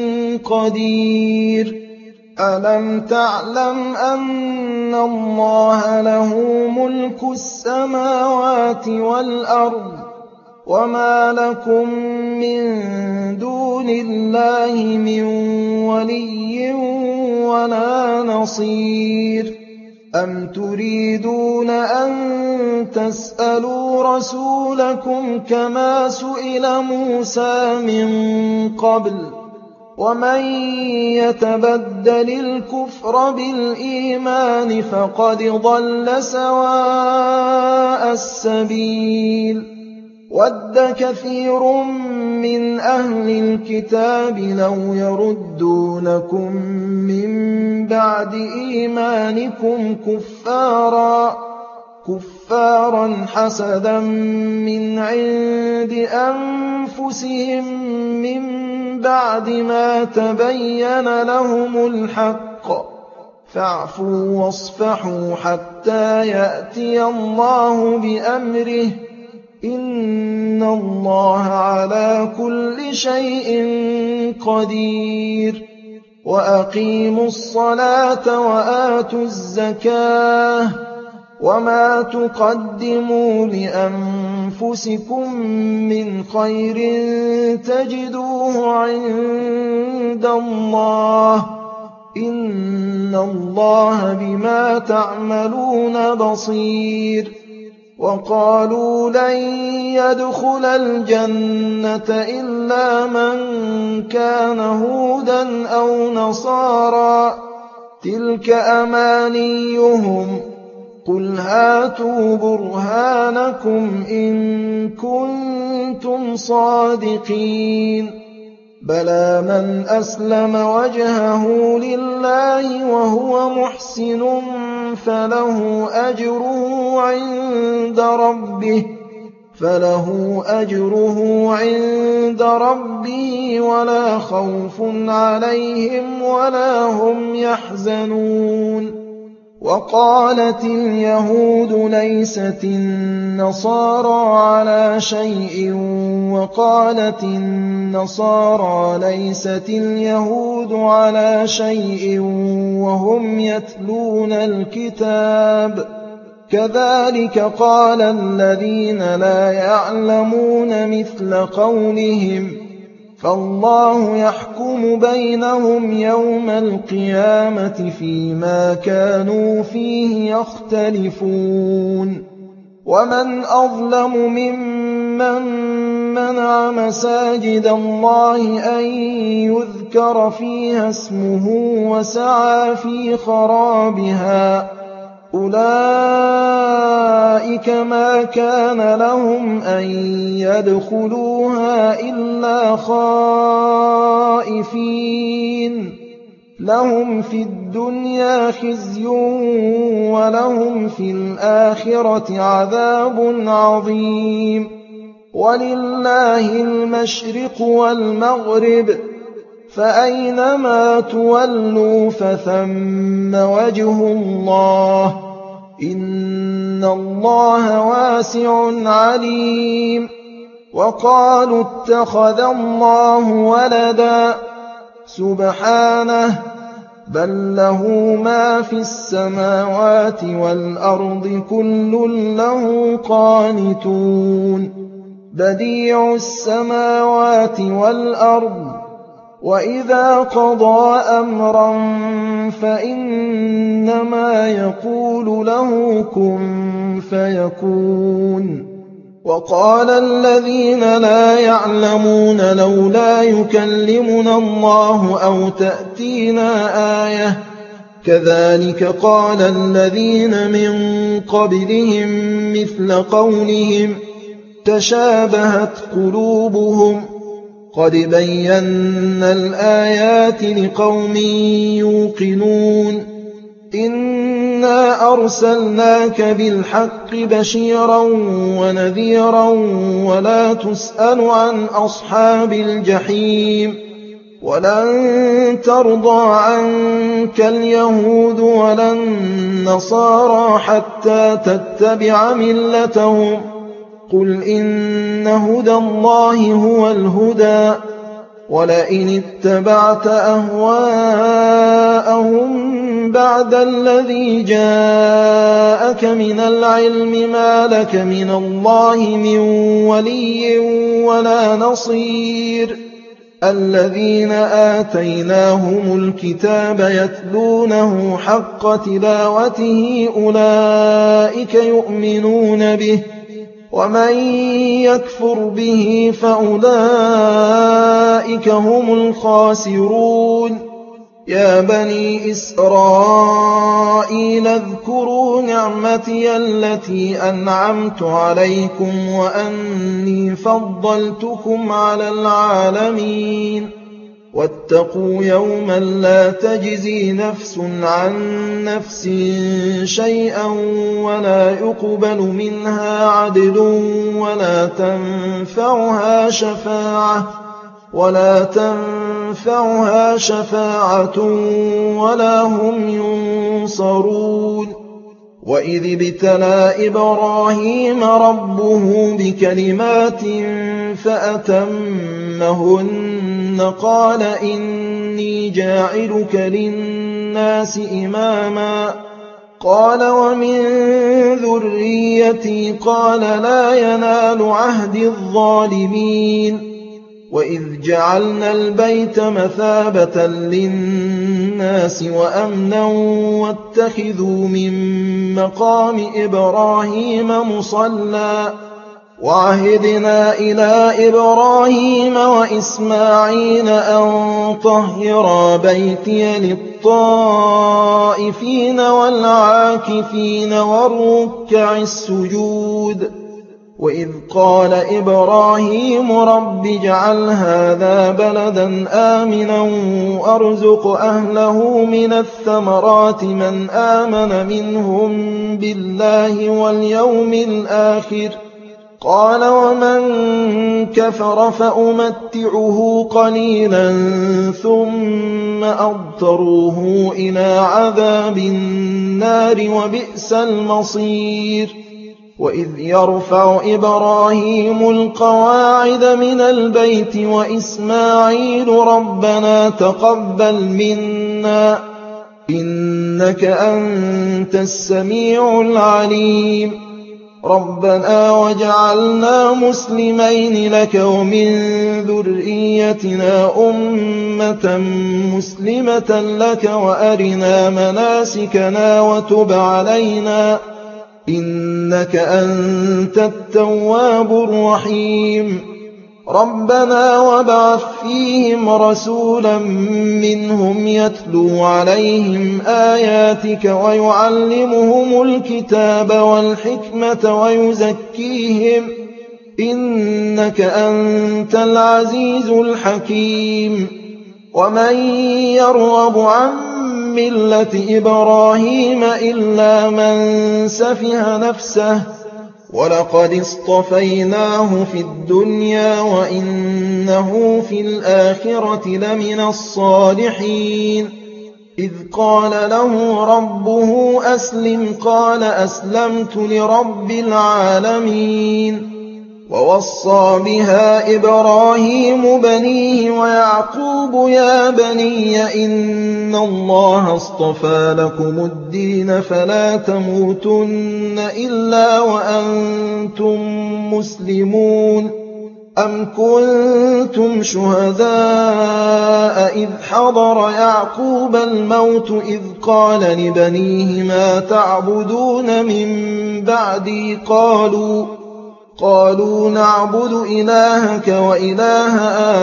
Speaker 1: قَدِيرٌ أَلَمْ تَعْلَمْ أَنَّ اللَّهَ لَهُ مُلْكُ السَّمَاوَاتِ وَالْأَرْضِ وَمَا لَكُم مِّن دُونِ اللَّهِ مِن وَلِيٍّ وَلَا نَصِيرٍ أَمْ تُرِيدُونَ أَن تَسْأَلُوا رَسُولَكُمْ كَمَا سُئِلَ مُوسَىٰ مِن قَبْلُ ۗ وَمَن يَتَبَدَّلِ الْكُفْرَ بِالْإِيمَانِ فَقَدْ ضَلَّ سَوَاءَ السَّبِيلِ وَدَّ كَثِيرٌ مِّنْ أَهْلِ الْكِتَابِ لَوْ يَرُدُّونَكُم مِّن بَعْدِ إِيمَانِكُمْ كُفَّارًا كُفَّارًا حَسَدًا مِّنْ عِندِ أَنفُسِهِم مِّن بَعْدِ مَا تَبَيَّنَ لَهُمُ الْحَقُّ ۖ فَاعْفُوا وَاصْفَحُوا حَتَّىٰ يَأْتِيَ اللَّهُ بِأَمْرِهِ ۗ إِنَّ اللَّهَ عَلَىٰ كُلِّ شَيْءٍ قَدِيرٌ وَأَقِيمُوا الصَّلَاةَ وَآتُوا الزَّكَاةَ ۚ وَمَا تُقَدِّمُوا لِأَنفُسِكُم مِّنْ خَيْرٍ تَجِدُوهُ عِندَ اللَّهِ ۗ إِنَّ اللَّهَ بِمَا تَعْمَلُونَ بَصِيرٌ وَقَالُوا لَن يَدْخُلَ الْجَنَّةَ إِلَّا مَن كَانَ هُودًا أَوْ نَصَارَىٰ ۗ تِلْكَ أَمَانِيُّهُمْ قُلْ هَاتُوا بُرْهَانَكُمْ إِن كُنتُمْ صَادِقِينَ بَلَىٰ مَنْ أَسْلَمَ وَجْهَهُ لِلَّهِ وَهُوَ مُحْسِنٌ فَلَهُ أَجْرُهُ عِندَ رَبِّهِ فَلَهُ أَجْرُهُ عِندَ رَبِّهِ وَلَا خَوْفٌ عَلَيْهِمْ وَلَا هُمْ يَحْزَنُونَ وَقَالَتِ الْيَهُودُ لَيْسَتِ النَّصَارَىٰ عَلَىٰ شَيْءٍ وَقَالَتِ النَّصَارَىٰ لَيْسَتِ الْيَهُودُ عَلَىٰ شَيْءٍ وَهُمْ يَتْلُونَ الْكِتَابَ كَذَٰلِكَ قَالَ الَّذِينَ لَا يَعْلَمُونَ مِثْلَ قَوْلِهِمْ فَاللَّهُ يَحْكُمُ بَيْنَهُمْ يَوْمَ الْقِيَامَةِ فِيمَا كَانُوا فِيهِ يَخْتَلِفُونَ وَمَنْ أَظْلَمُ مِمَّن مَّنَعَ مَسَاجِدَ اللَّهِ أَن يُذْكَرَ فِيهَا اسْمُهُ وَسَعَىٰ فِي خَرَابِهَا أُولَٰئِكَ مَا كَانَ لَهُمْ أَن يَدْخُلُوهَا إِلَّا خَائِفِينَ لَهُمْ فِي الدُّنْيَا خِزْيٌ وَلَهُمْ فِي الْآخِرَةِ عَذَابٌ عَظِيمٌ وَلِلَّهِ الْمَشْرِقُ وَالْمَغْرِبُ فَأَيْنَمَا تُوَلُّوا فَثَمَّ وَجْهُ اللَّهِ ۚ إِنَّ اللَّهَ وَاسِعٌ عَلِيمٌ وَقَالُوا اتَّخَذَ اللَّهُ وَلَدًا سُبْحَانَهُ ۖ بَل لَّهُ مَا فِي السَّمَاوَاتِ وَالْأَرْضِ كُلٌّ لَّهُ قَانِتُونَ بَدِيعُ السَّمَاوَاتِ وَالْأَرْضِ وَإِذَا قَضَىٰ أَمْرًا فَإِنَّمَا يَقُولُ لَهُ كُن فَيَكُونُ وَقَالَ الَّذِينَ لَا يَعْلَمُونَ لَوْلَا يُكَلِّمُنَا اللَّهُ أَوْ تَأْتِينَا آيَةٌ كَذَٰلِكَ قَالَ الَّذِينَ مِن قَبْلِهِم مِّثْلَ قَوْلِهِمْ تَشَابَهَتْ قُلُوبُهُمْ قَدْ بَيَّنَّا الْآيَاتِ لِقَوْمٍ يُوقِنُونَ إِنَّا أَرْسَلْنَاكَ بِالْحَقِّ بَشِيرًا وَنَذِيرًا وَلَا تُسْأَلُ عَنْ أَصْحَابِ الْجَحِيمِ وَلَن تَرْضَىٰ عَنكَ الْيَهُودُ وَلَا النَّصَارَىٰ حَتَّىٰ تَتَّبِعَ مِلَّتَهُمْ قُلْ إِنَّ هُدَى اللَّهِ هُوَ الْهُدَىٰ وَلَئِنِ اتَّبَعْتَ أَهْوَاءَهُم بَعْدَ الَّذِي جَاءَكَ مِنَ الْعِلْمِ مَا لَكَ مِنَ اللَّهِ مِن وَلِيٍّ وَلَا نَصِيرٍ الَّذِينَ آتَيْنَاهُمُ الْكِتَابَ يَتْلُونَهُ حَقَّ تِلَاوَتِهِ أُولَٰئِكَ يُؤْمِنُونَ بِهِ وَمَن يَكْفُرْ بِهِ فَأُولَٰئِكَ هُمُ الْخَاسِرُونَ يَا بَنِي إِسْرَائِيلَ اذْكُرُوا نِعْمَتِيَ الَّتِي أَنْعَمْتُ عَلَيْكُمْ وَأَنِّي فَضَّلْتُكُمْ عَلَى الْعَالَمِينَ وَاتَّقُوا يَوْمًا لَّا تَجْزِي نَفْسٌ عَن نَّفْسٍ شَيْئًا وَلَا يُقْبَلُ مِنْهَا عَدْلٌ وَلَا تَنفَعُهَا شَفَاعَةٌ وَلَا تَنفَعُهَا شَفَاعَةٌ وَلَا هُمْ يُنصَرُونَ وَإِذِ ابْتَلَىٰ إِبْرَاهِيمَ رَبُّهُ بِكَلِمَاتٍ فَأَتَمَّهُنَّ قَالَ إِنِّي جَاعِلُكَ لِلنَّاسِ إِمَامًا قَالَ وَمِن ذُرِّيَّتِي قَالَ لَا يَنَالُ عَهْدِي الظَّالِمِينَ وَإِذْ جَعَلْنَا الْبَيْتَ مَثَابَةً لِّلنَّاسِ وَأَمْنًا وَاتَّخِذُوا مِن مَّقَامِ إِبْرَاهِيمَ مُصَلًّى وعهدنا إلى إبراهيم وإسماعيل أن طهرا بيتي للطائفين والعاكفين والركع السجود وإذ قال إبراهيم رب اجعل هذا بلدا آمنا وارزق أهله من الثمرات من آمن منهم بالله واليوم الآخر قال ومن كفر فأمتعه قليلا ثم أضطروه إلى عذاب النار وبئس المصير وإذ يرفع إبراهيم القواعد من البيت وإسماعيل ربنا تقبل منا إنك أنت السميع العليم ربنا وجعلنا مسلمين لك ومن ذريتنا أمة مسلمة لك وأرنا مناسكنا وتب علينا إنك أنت التواب الرحيم ربنا وابعث فيهم رسولا منهم يتلو عليهم آياتك ويعلمهم الكتاب والحكمة ويزكيهم إنك أنت العزيز الحكيم ومن يرغب عن ملة إبراهيم إلا من سفه نفسه ولقد اصطفيناه في الدنيا وإنه في الآخرة لمن الصالحين إذ قال له ربه أسلم قال أسلمت لرب العالمين ووصى بها إبراهيم بنيه ويعقوب يا بني إن الله اصطفى لكم الدين فلا تموتن إلا وأنتم مسلمون أم كنتم شهداء إذ حضر يعقوب الموت إذ قال لبنيه ما تعبدون من بعدي قالوا قالوا نعبد إلهك وإله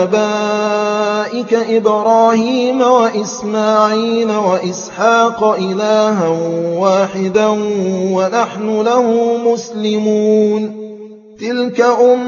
Speaker 1: آبائك إبراهيم وإسماعيل وإسحاق إلها واحدا ونحن له مسلمون تلك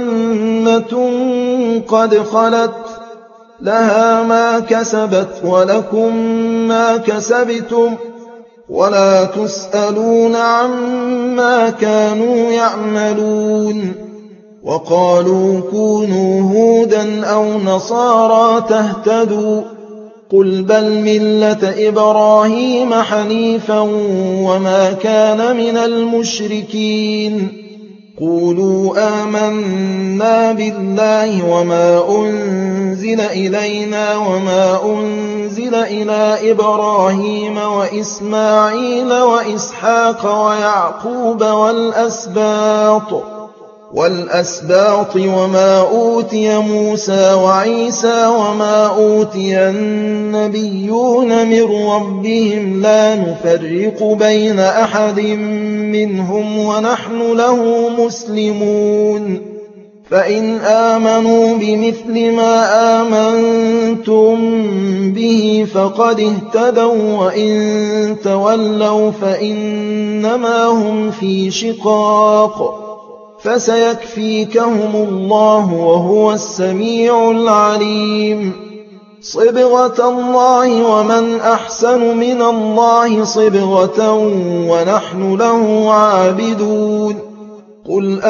Speaker 1: أمة قد خلت لها ما كسبت ولكم ما كسبتم ولا تسألون عما كانوا يعملون وقالوا كونوا هودا أو نصارى تهتدوا قل بل ملة إبراهيم حنيفا وما كان من المشركين قولوا آمنا بالله وما أنزل إلينا وما أنزل إلى إبراهيم وإسماعيل وإسحاق ويعقوب والأسباط والأسباط وما أوتي موسى وعيسى وما أوتي النبيون من ربهم لا نفرق بين أحد منهم ونحن له مسلمون فإن آمنوا بمثل ما آمنتم به فقد اهتدوا وإن تولوا فإنما هم في شقاق فسيكفيكهم الله وهو السميع العليم صبغة الله ومن أحسن من الله صبغة ونحن له عابدون قل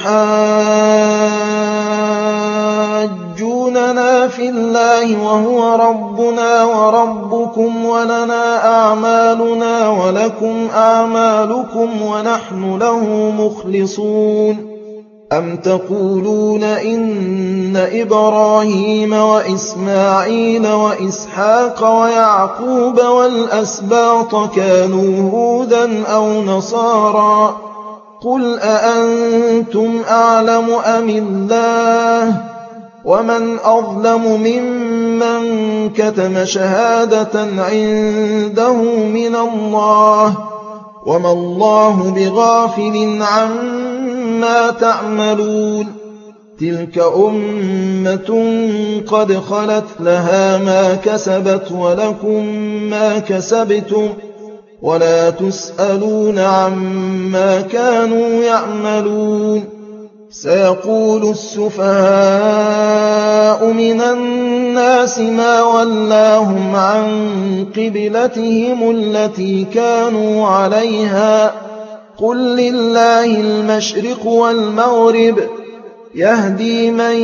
Speaker 1: أتحاجوننا في الله وهو ربنا وربكم ولنا أعمالنا ولكم أعمالكم ونحن له مخلصون أم تقولون إن إبراهيم وإسماعيل وإسحاق ويعقوب والأسباط كانوا هودا أو نصارى قل أأنتم أعلم أم الله ومن أظلم ممن كتم شهادة عنده من الله وما الله بغافل عما عَمَّا تَعْمَلُونَ تِلْكَ أُمَّةٌ قَدْ خَلَتْ لَهَا مَا كَسَبَتْ وَلَكُم مَّا كَسَبْتُمْ وَلَا تُسْأَلُونَ عَمَّا كَانُوا يَعْمَلُونَ سَيَقُولُ السُّفَهَاءُ مِنَ النَّاسِ مَا وَلَّاهُمْ عَن قِبْلَتِهِمُ الَّتِي كَانُوا عَلَيْهَا قُل لِّلَّهِ الْمَشْرِقُ وَالْمَغْرِبُ يَهْدِي مَن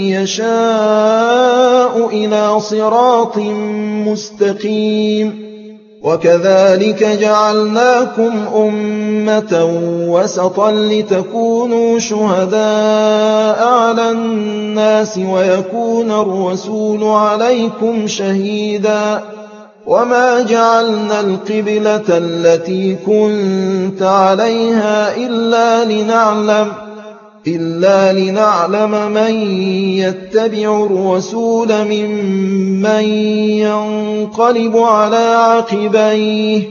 Speaker 1: يَشَاءُ إِلَىٰ صِرَاطٍ مُّسْتَقِيمٍ وَكَذَٰلِكَ جَعَلْنَاكُمْ أُمَّةً وَسَطًا لِّتَكُونُوا شُهَدَاءَ عَلَى النَّاسِ وَيَكُونَ الرَّسُولُ عَلَيْكُمْ شَهِيدًا وَمَا جَعَلْنَا الْقِبْلَةَ الَّتِي كُنتَ عَلَيْهَا إِلَّا لِنَعْلَمَ إِلَّا لِنَعْلَمَ مَن يَتَّبِعُ الرَّسُولَ مِمَّن يَنقَلِبُ عَلَىٰ عَقِبَيْهِ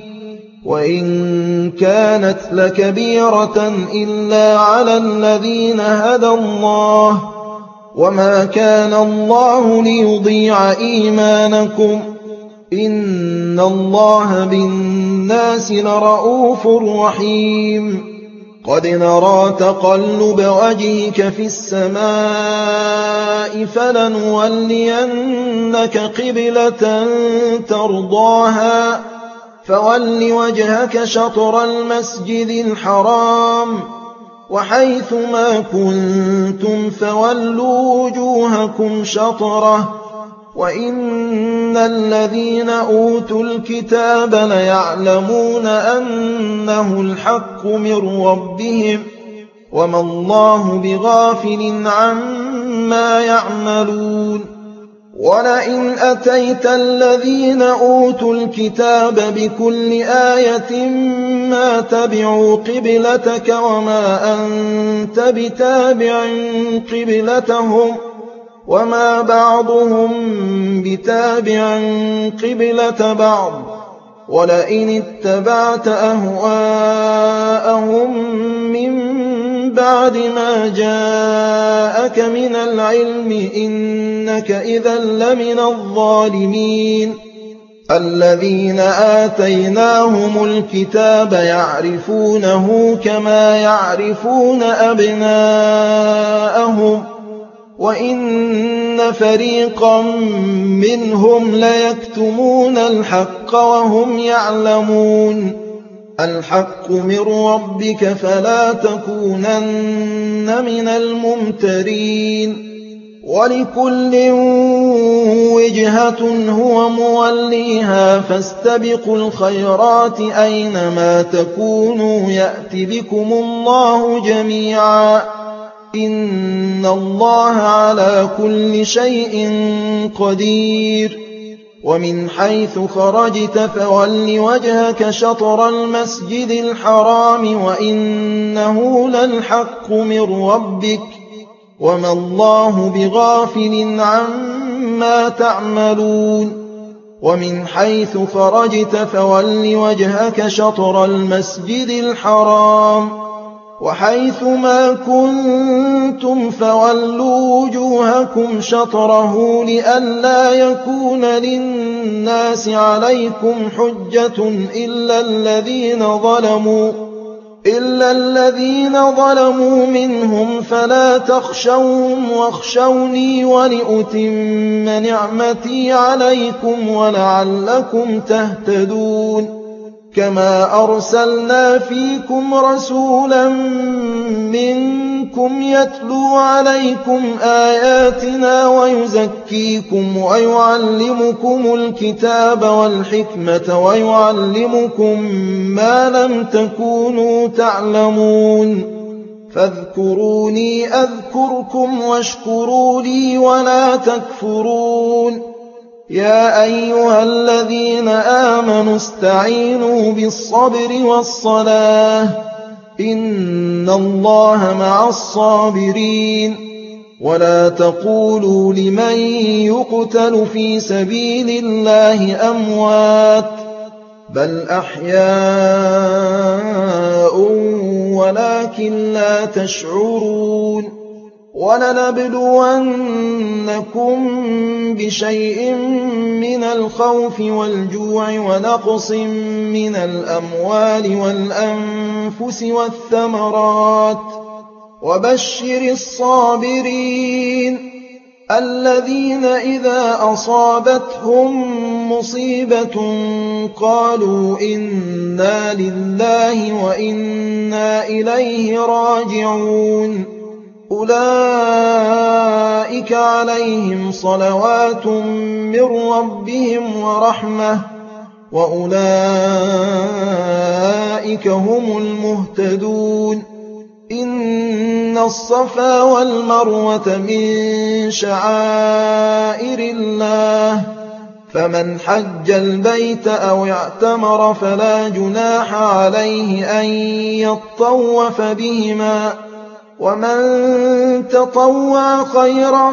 Speaker 1: وَإِن كَانَتْ لَكَبِيرَةً إِلَّا عَلَى الَّذِينَ هَدَى اللَّهُ وَمَا كَانَ اللَّهُ لِيُضِيعَ إِيمَانَكُمْ إِنَّ اللَّهَ بِالنَّاسِ لَرَءُوفٌ رَّحِيمٌ قَدْ نَرَىٰ تَقَلُّبَ وَجْهِكَ فِي السَّمَاءِ فَلَنُوَلِّيَنَّكَ قِبْلَةً تَرْضَاهَا فَوَلِّ وَجْهَكَ شَطْرَ الْمَسْجِدِ الْحَرَامِ وَحَيْثُ مَا كُنتُمْ فَوَلُّوا وُجُوهَكُمْ شَطْرَهُ وَإِنَّ الَّذِينَ أُوتُوا الْكِتَابَ لَيَعْلَمُونَ أَنَّهُ الْحَقُّ مِن رَّبِّهِمْ وَمَا اللَّهُ بِغَافِلٍ عَمَّا يَعْمَلُونَ وَلَئِنْ أَتَيْتَ الَّذِينَ أُوتُوا الْكِتَابَ بِكُلِّ آيَةٍ مَّا تَبِعُوا قِبْلَتَكَ وَمَا أَنتَ بِتَابِعٍ قِبْلَتَهُمْ وَمَا بَعْضُهُم بِتَابِعٍ قِبْلَةَ بَعْضٍ وَلَئِنِ اتَّبَعْتَ أَهْوَاءَهُم مِّن بَعْدِ مَا جَاءَكَ مِنَ الْعِلْمِ إِنَّكَ إِذًا لَّمِنَ الظَّالِمِينَ الَّذِينَ آتَيْنَاهُمُ الْكِتَابَ يَعْرِفُونَهُ كَمَا يَعْرِفُونَ أَبْنَاءَهُمْ وَإِنَّ فَرِيقًا مِّنْهُمْ لَيَكْتُمُونَ الْحَقَّ وَهُمْ يَعْلَمُونَ الْحَقُّ مِن رَّبِّكَ فَلَا تَكُونَنَّ مِنَ الْمُمْتَرِينَ وَلِكُلٍّ وِجْهَةٌ هُوَ مُوَلِّيهَا فَاسْتَبِقُوا الْخَيْرَاتِ أَيْنَمَا تَكُونُوا يَأْتِ بِكُمُ اللَّهُ جَمِيعًا إِنَّ اللَّهَ عَلَىٰ كُلِّ شَيْءٍ قَدِيرٌ وَمِنْ حَيْثُ خَرَجْتَ فَوَلِّ وَجْهَكَ شَطْرَ الْمَسْجِدِ الْحَرَامِ وَإِنَّهُ لَلْحَقُّ مِن رَّبِّكَ وَمَا اللَّهُ بِغَافِلٍ عَمَّا تَعْمَلُونَ وَمِنْ حَيْثُ خَرَجْتَ فَوَلِّ وَجْهَكَ شَطْرَ الْمَسْجِدِ الْحَرَامِ وَحَيْثُ مَا كُنتُمْ فَوَلُّوا وُجُوهَكُمْ شَطْرَهُ لِئَلَّا يَكُونَ لِلنَّاسِ عَلَيْكُمْ حُجَّةٌ إِلَّا الَّذِينَ ظَلَمُوا إِلَّا الَّذِينَ ظَلَمُوا مِنْهُمْ فَلَا تَخْشَوْهُمْ وَاخْشَوْنِي وَلِأُتِمَّ نِعْمَتِي عَلَيْكُمْ وَلَعَلَّكُمْ تَهْتَدُونَ كَمَا أَرْسَلْنَا فِيكُمْ رَسُولًا مِّنكُمْ يَتْلُو عَلَيْكُمْ آيَاتِنَا وَيُزَكِّيكُمْ وَيُعَلِّمُكُمُ الْكِتَابَ وَالْحِكْمَةَ وَيُعَلِّمُكُم مَّا لَمْ تَكُونُوا تَعْلَمُونَ فَاذْكُرُونِي أَذْكُرْكُمْ وَاشْكُرُوا لِي وَلَا تَكْفُرُونِ يَا أَيُّهَا الَّذِينَ آمَنُوا اسْتَعِينُوا بِالصَّبْرِ وَالصَّلَاةِ إِنَّ اللَّهَ مَعَ الصَّابِرِينَ وَلَا تَقُولُوا لِمَن يُقْتَلُ فِي سَبِيلِ اللَّهِ أَمْوَاتٌ بَلْ أَحْيَاءٌ ولكن لا تشعرون ولنبلونكم بشيء من الخوف والجوع ونقص من الأموال والأنفس والثمرات وبشر الصابرين الذين إذا أصابتهم مصيبة قالوا إنا لله وإنا إليه راجعون أولئك عليهم صلوات من ربهم ورحمة وأولئك هم المهتدون إن الصفا والمروة من شعائر الله فمن حج البيت أو اعتمر فلا جناح عليه أن يطوف بهما ومن تطوع خيرا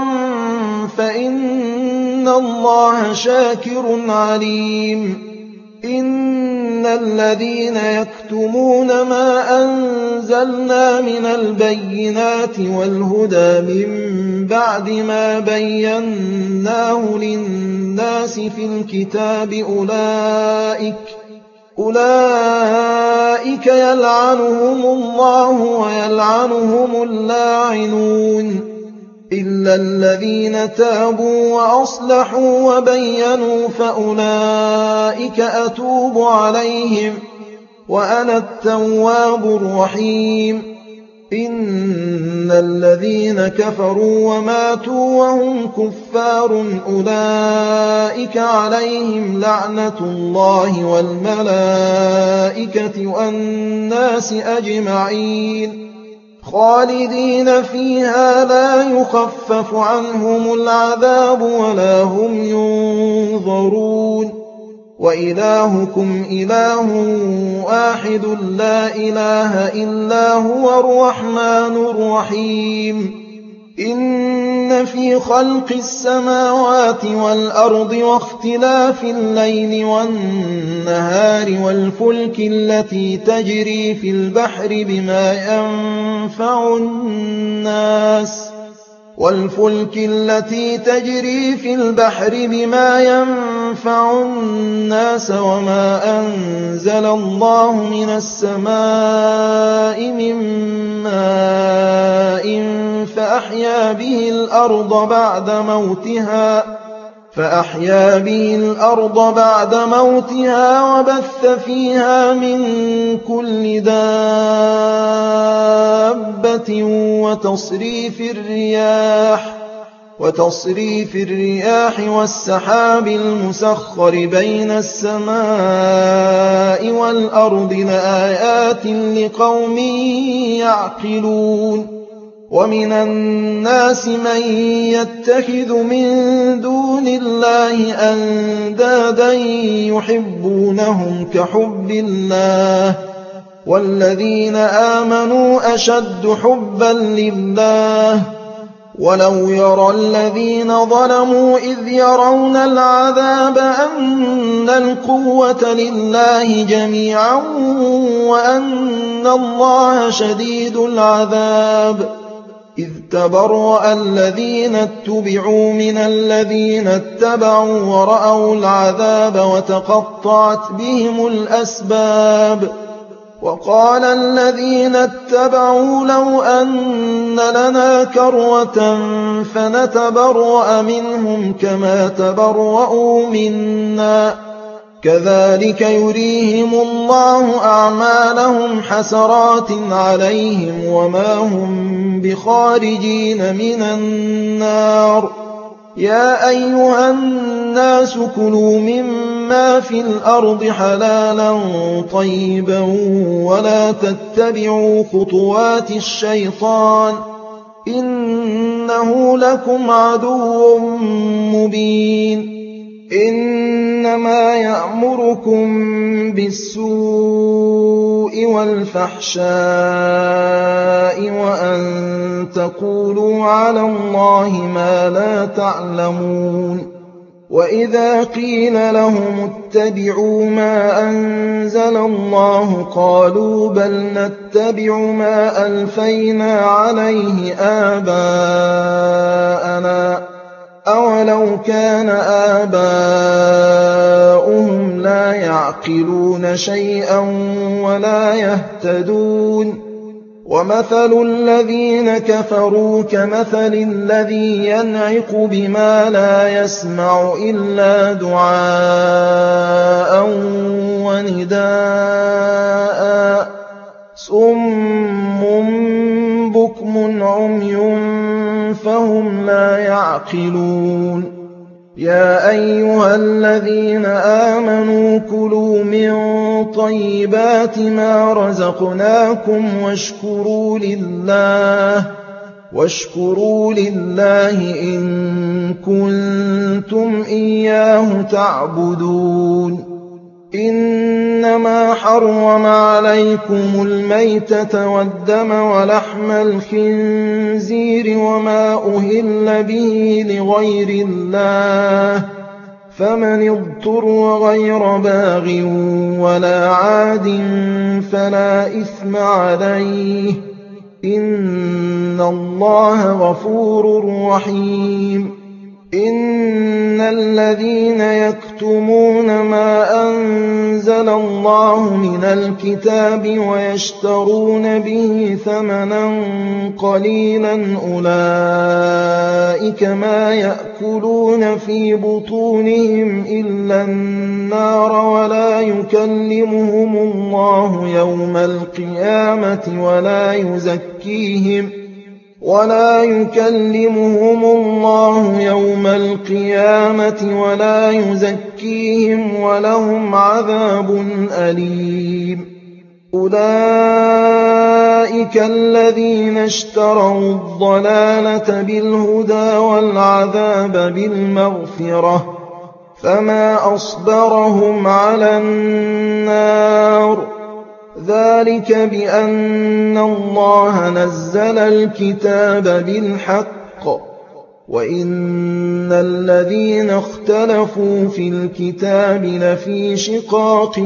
Speaker 1: فإن الله شاكر عليم إن الذين يكتمون ما أنزلنا من البينات والهدى من بعد ما بيناه للناس في الكتاب أولئك أولئك يلعنهم الله ويلعنهم اللاعنون إلا الذين تابوا وأصلحوا وبينوا فأولئك أتوب عليهم وأنا التواب الرحيم إن الذين كفروا وماتوا وهم كفار أولئك عليهم لعنة الله والملائكة والناس أجمعين خالدين فيها لا يخفف عنهم العذاب ولا هم ينظرون وإلهكم إله واحد لا إله إلا هو الرحمن الرحيم إن في خلق السماوات والأرض واختلاف الليل والنهار والفلك التي تجري في البحر بما ينفع الناس والفلك التي تجري في البحر بما ينفع الناس وما أنزل الله من السماء من ماء فأحيا به الأرض بعد موتها فأحيا به الأرض بعد موتها وبث فيها من كل دابة وتصريف الرياح وتصريف الرياح والسحاب المسخر بين السماء والأرض لآيات لقوم يعقلون ومن الناس من يتخذ من دون الله أندادا يحبونهم كحب الله والذين آمنوا أشد حبا لله ولو يرى الذين ظلموا إذ يرون العذاب أن القوة لله جميعا وأن الله شديد العذاب إذ تبرأ الذين اتبعوا من الذين اتبعوا ورأوا العذاب وتقطعت بهم الأسباب وقال الذين اتبعوا لو أن لنا كرة فنتبرأ منهم كما تبرأوا منا كذلك يريهم الله أعمالهم حسرات عليهم وما هم بخارجين من النار يا أيها الناس كلوا مما في الأرض حلالا طيبا ولا تتبعوا خطوات الشيطان إنه لكم عدو مبين إنما يأمركم بالسوء والفحشاء وأن تقولوا على الله ما لا تعلمون وإذا قيل لهم اتَّبِعُوا مَا أَنزَلَ اللَّهُ قَالُوا بَلْ نَتَّبِعُ مَا أَلْفَيْنَا عَلَيْهِ آبَاءَنَا ۚ أَوَلَوْ كَانَ آبَاؤُهُمْ لَا يَعْقِلُونَ شَيْئًا وَلَا يَهْتَدُونَ وَمَثَلُ الَّذِينَ كَفَرُوا كَمَثَلِ الَّذِي يَنْعِقُ بِمَا لَا يَسْمَعُ إِلَّا دُعَاءً وَنِدَاءً ۚ صُمٌّ بُكْمٌ عُمْيٌ فَهُمْ لَا يَعْقِلُونَ يَا أَيُّهَا الَّذِينَ آمَنُوا كُلُوا مِن طَيِّبَاتِ مَا رَزَقْنَاكُمْ وَاشْكُرُوا لِلَّهِ واشكروا لله إِن كُنتُمْ إِيَّاهُ تَعْبُدُونَ إِنَّمَا حَرَّمَ عَلَيْكُمُ الْمَيْتَةَ وَالدَّمَ وَلَحْمَ الْخِنزِيرِ وَمَا أُهِلَّ بِهِ لِغَيْرِ اللَّهِ ۖ فَمَنِ اضْطُرَّ غَيْرَ بَاغٍ وَلَا عَادٍ فَلَا إِثْمَ عَلَيْهِ ۚ إِنَّ اللَّهَ غَفُورٌ رَّحِيمٌ إِنَّ الَّذِينَ يَكْتُمُونَ مَا أَنزَلَ اللَّهُ مِنَ الْكِتَابِ وَيَشْتَرُونَ بِهِ ثَمَنًا قَلِيلًا أُولَٰئِكَ مَا يَأْكُلُونَ فِي بُطُونِهِمْ إِلَّا النَّارَ وَلَا يُكَلِّمُهُمُ اللَّهُ يَوْمَ الْقِيَامَةِ وَلَا يُزَكِّيهِمْ ولا يكلمهم الله يوم القيامة ولا يزكيهم ولهم عذاب أليم أولئك الذين اشتروا الضلالة بالهدى والعذاب بالمغفرة فما أصبرهم على النار ذلك بأن الله نزل الكتاب بالحق وإن الذين اختلفوا في الكتاب لفي شقاق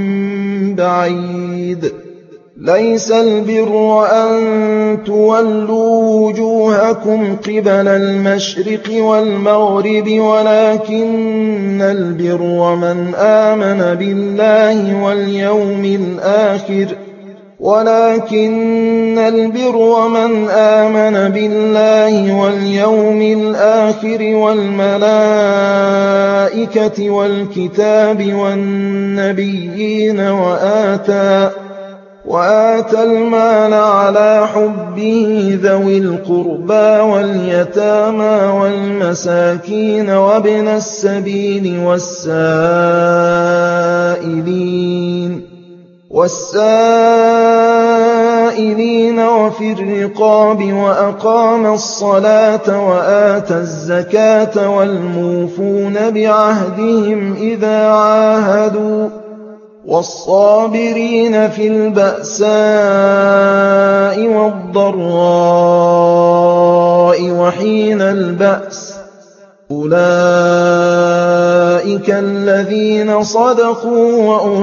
Speaker 1: بعيد ليس البر أن تولوا وجوهكم قبل المشرق والمغرب ولكن البر من آمن بالله واليوم الآخر ولكن البر من آمن بالله واليوم الآخر والملائكة والكتاب والنبيين وآتى وآتى المال على حبه ذوي القربى واليتامى والمساكين وابن السبيل والسائلين والسائلين وفي الرقاب وأقام الصلاة وآتى الزكاة والموفون بعهدهم إذا عاهدوا والصابرين في البأساء والضراء وحين البأس أولئك الذين صدقوا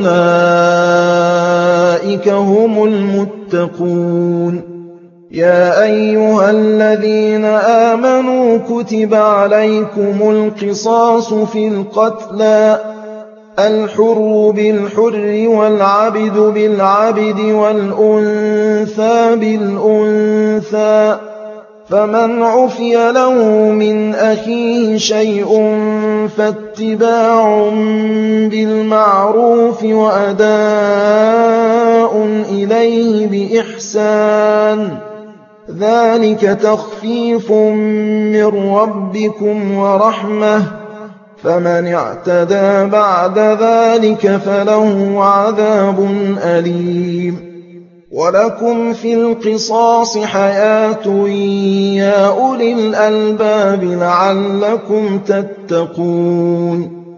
Speaker 1: وأولئك هم المتقون يا أيها الذين آمنوا كتب عليكم القصاص في القتلى الحر بالحر والعبد بالعبد والأنثى بالأنثى فمن عفي له من أخيه شيء فاتباع بالمعروف وأداء إليه بإحسان ذلك تخفيف من ربكم ورحمة فمن اعتدى بعد ذلك فله عذاب أليم ولكم في القصاص حياة يا أولي الألباب لعلكم تتقون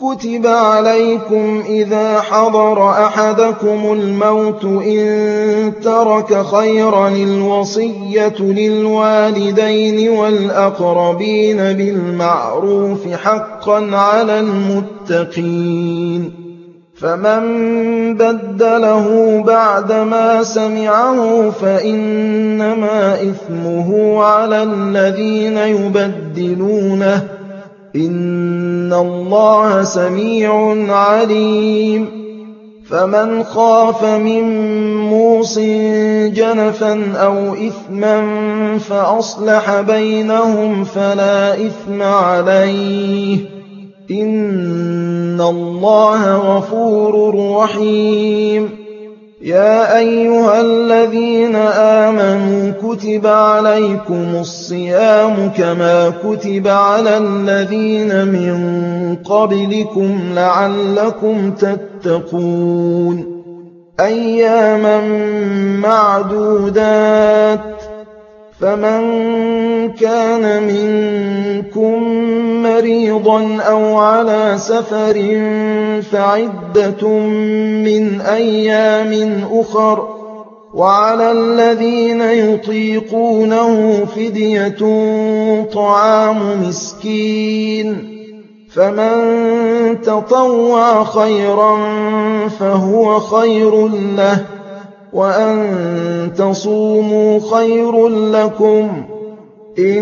Speaker 1: كُتِبَ عَلَيْكُمْ إِذَا حَضَرَ أَحَدَكُمُ الْمَوْتُ إِن تَرَكَ خَيْرًا الْوَصِيَّةُ لِلْوَالِدَيْنِ وَالْأَقْرَبِينَ بِالْمَعْرُوفِ حَقًّا عَلَى الْمُتَّقِينَ فَمَن بَدَّلَهُ بَعْدَمَا سَمِعَهُ فَإِنَّمَا إِثْمُهُ عَلَى الَّذِينَ يُبَدِّلُونَهُ ۚ إِنَّ اللَّهَ سَمِيعٌ عَلِيمٌ فَمَنْ خَافَ مِن مُّوصٍ جَنَفًا أَوْ إِثْمًا فَأَصْلَحَ بَيْنَهُمْ فَلَا إِثْمَ عَلَيْهِ ۚ إِنَّ اللَّهَ غَفُورٌ رَّحِيمٌ يَا أَيُّهَا الَّذِينَ آمَنُوا كُتِبَ عَلَيْكُمُ الصِّيَامُ كَمَا كُتِبَ عَلَى الَّذِينَ مِن قَبْلِكُمْ لَعَلَّكُمْ تَتَّقُونَ أَيَّامًا مَّعْدُودَاتٍ ۚ فَمَن كَانَ مِنكُم مَّرِيضًا أَوْ عَلَىٰ سَفَرٍ فَعِدَّةٌ مِّنْ أَيَّامٍ أُخَرَ ۚ وَعَلَى الَّذِينَ يُطِيقُونَهُ فِدْيَةٌ طَعَامُ مِسْكِينٍ ۖ فَمَن تَطَوَّعَ خَيْرًا فَهُوَ خَيْرٌ لَّهُ ۚ وَأَن تَصُومُوا خَيْرٌ لَّكُمْ إِن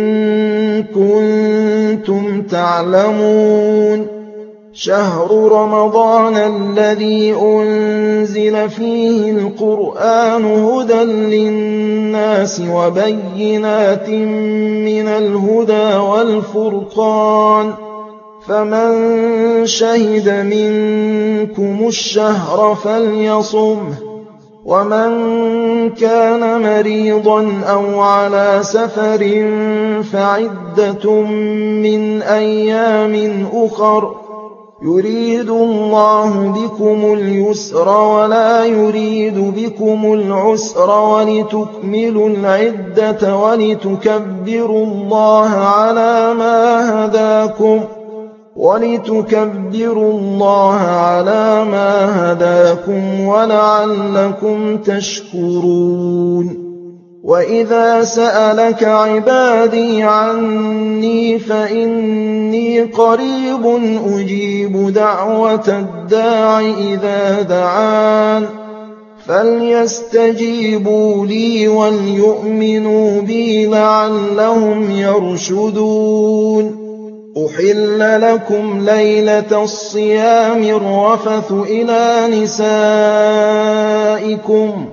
Speaker 1: كُنتُمْ تَعْلَمُونَ شَهْرُ رَمَضَانَ الَّذِي أُنزِلَ فِيهِ الْقُرْآنُ هُدًى لِّلنَّاسِ وَبَيِّنَاتٍ مِّنَ الْهُدَىٰ وَالْفُرْقَانِ ۚ فَمَن شَهِدَ مِنكُمُ الشَّهْرَ فَلْيَصُمْهُ ۖ وَمَن كَانَ مَرِيضًا أَوْ عَلَىٰ سَفَرٍ فَعِدَّةٌ مِّنْ أَيَّامٍ أُخَرَ ۚ يُرِيدُ اللَّهُ بِكُمُ الْيُسْرَ وَلَا يُرِيدُ بِكُمُ الْعُسْرَ وَلِتُكْمِلُوا الْعِدَّةَ وَلِتُكَبِّرُوا اللَّهَ عَلَىٰ مَا هَدَاكُمْ وَلِتُكَبِّرُوا اللَّهَ عَلَىٰ مَا هَدَاكُمْ وَلَعَلَّكُمْ تَشْكُرُونَ وَإِذَا سَأَلَكَ عِبَادِي عَنِّي فَإِنِّي قَرِيبٌ أُجِيبُ دَعْوَةَ الدَّاعِ إِذَا دَعَانِ فَلْيَسْتَجِيبُوا لِي وَلْيُؤْمِنُوا بِي لَعَلَّهُمْ يَرْشُدُونَ أُحِلَّ لَكُمْ لَيْلَةَ الصِّيَامِ الرَّفَثُ إِلَىٰ نِسَائِكُمْ ۚ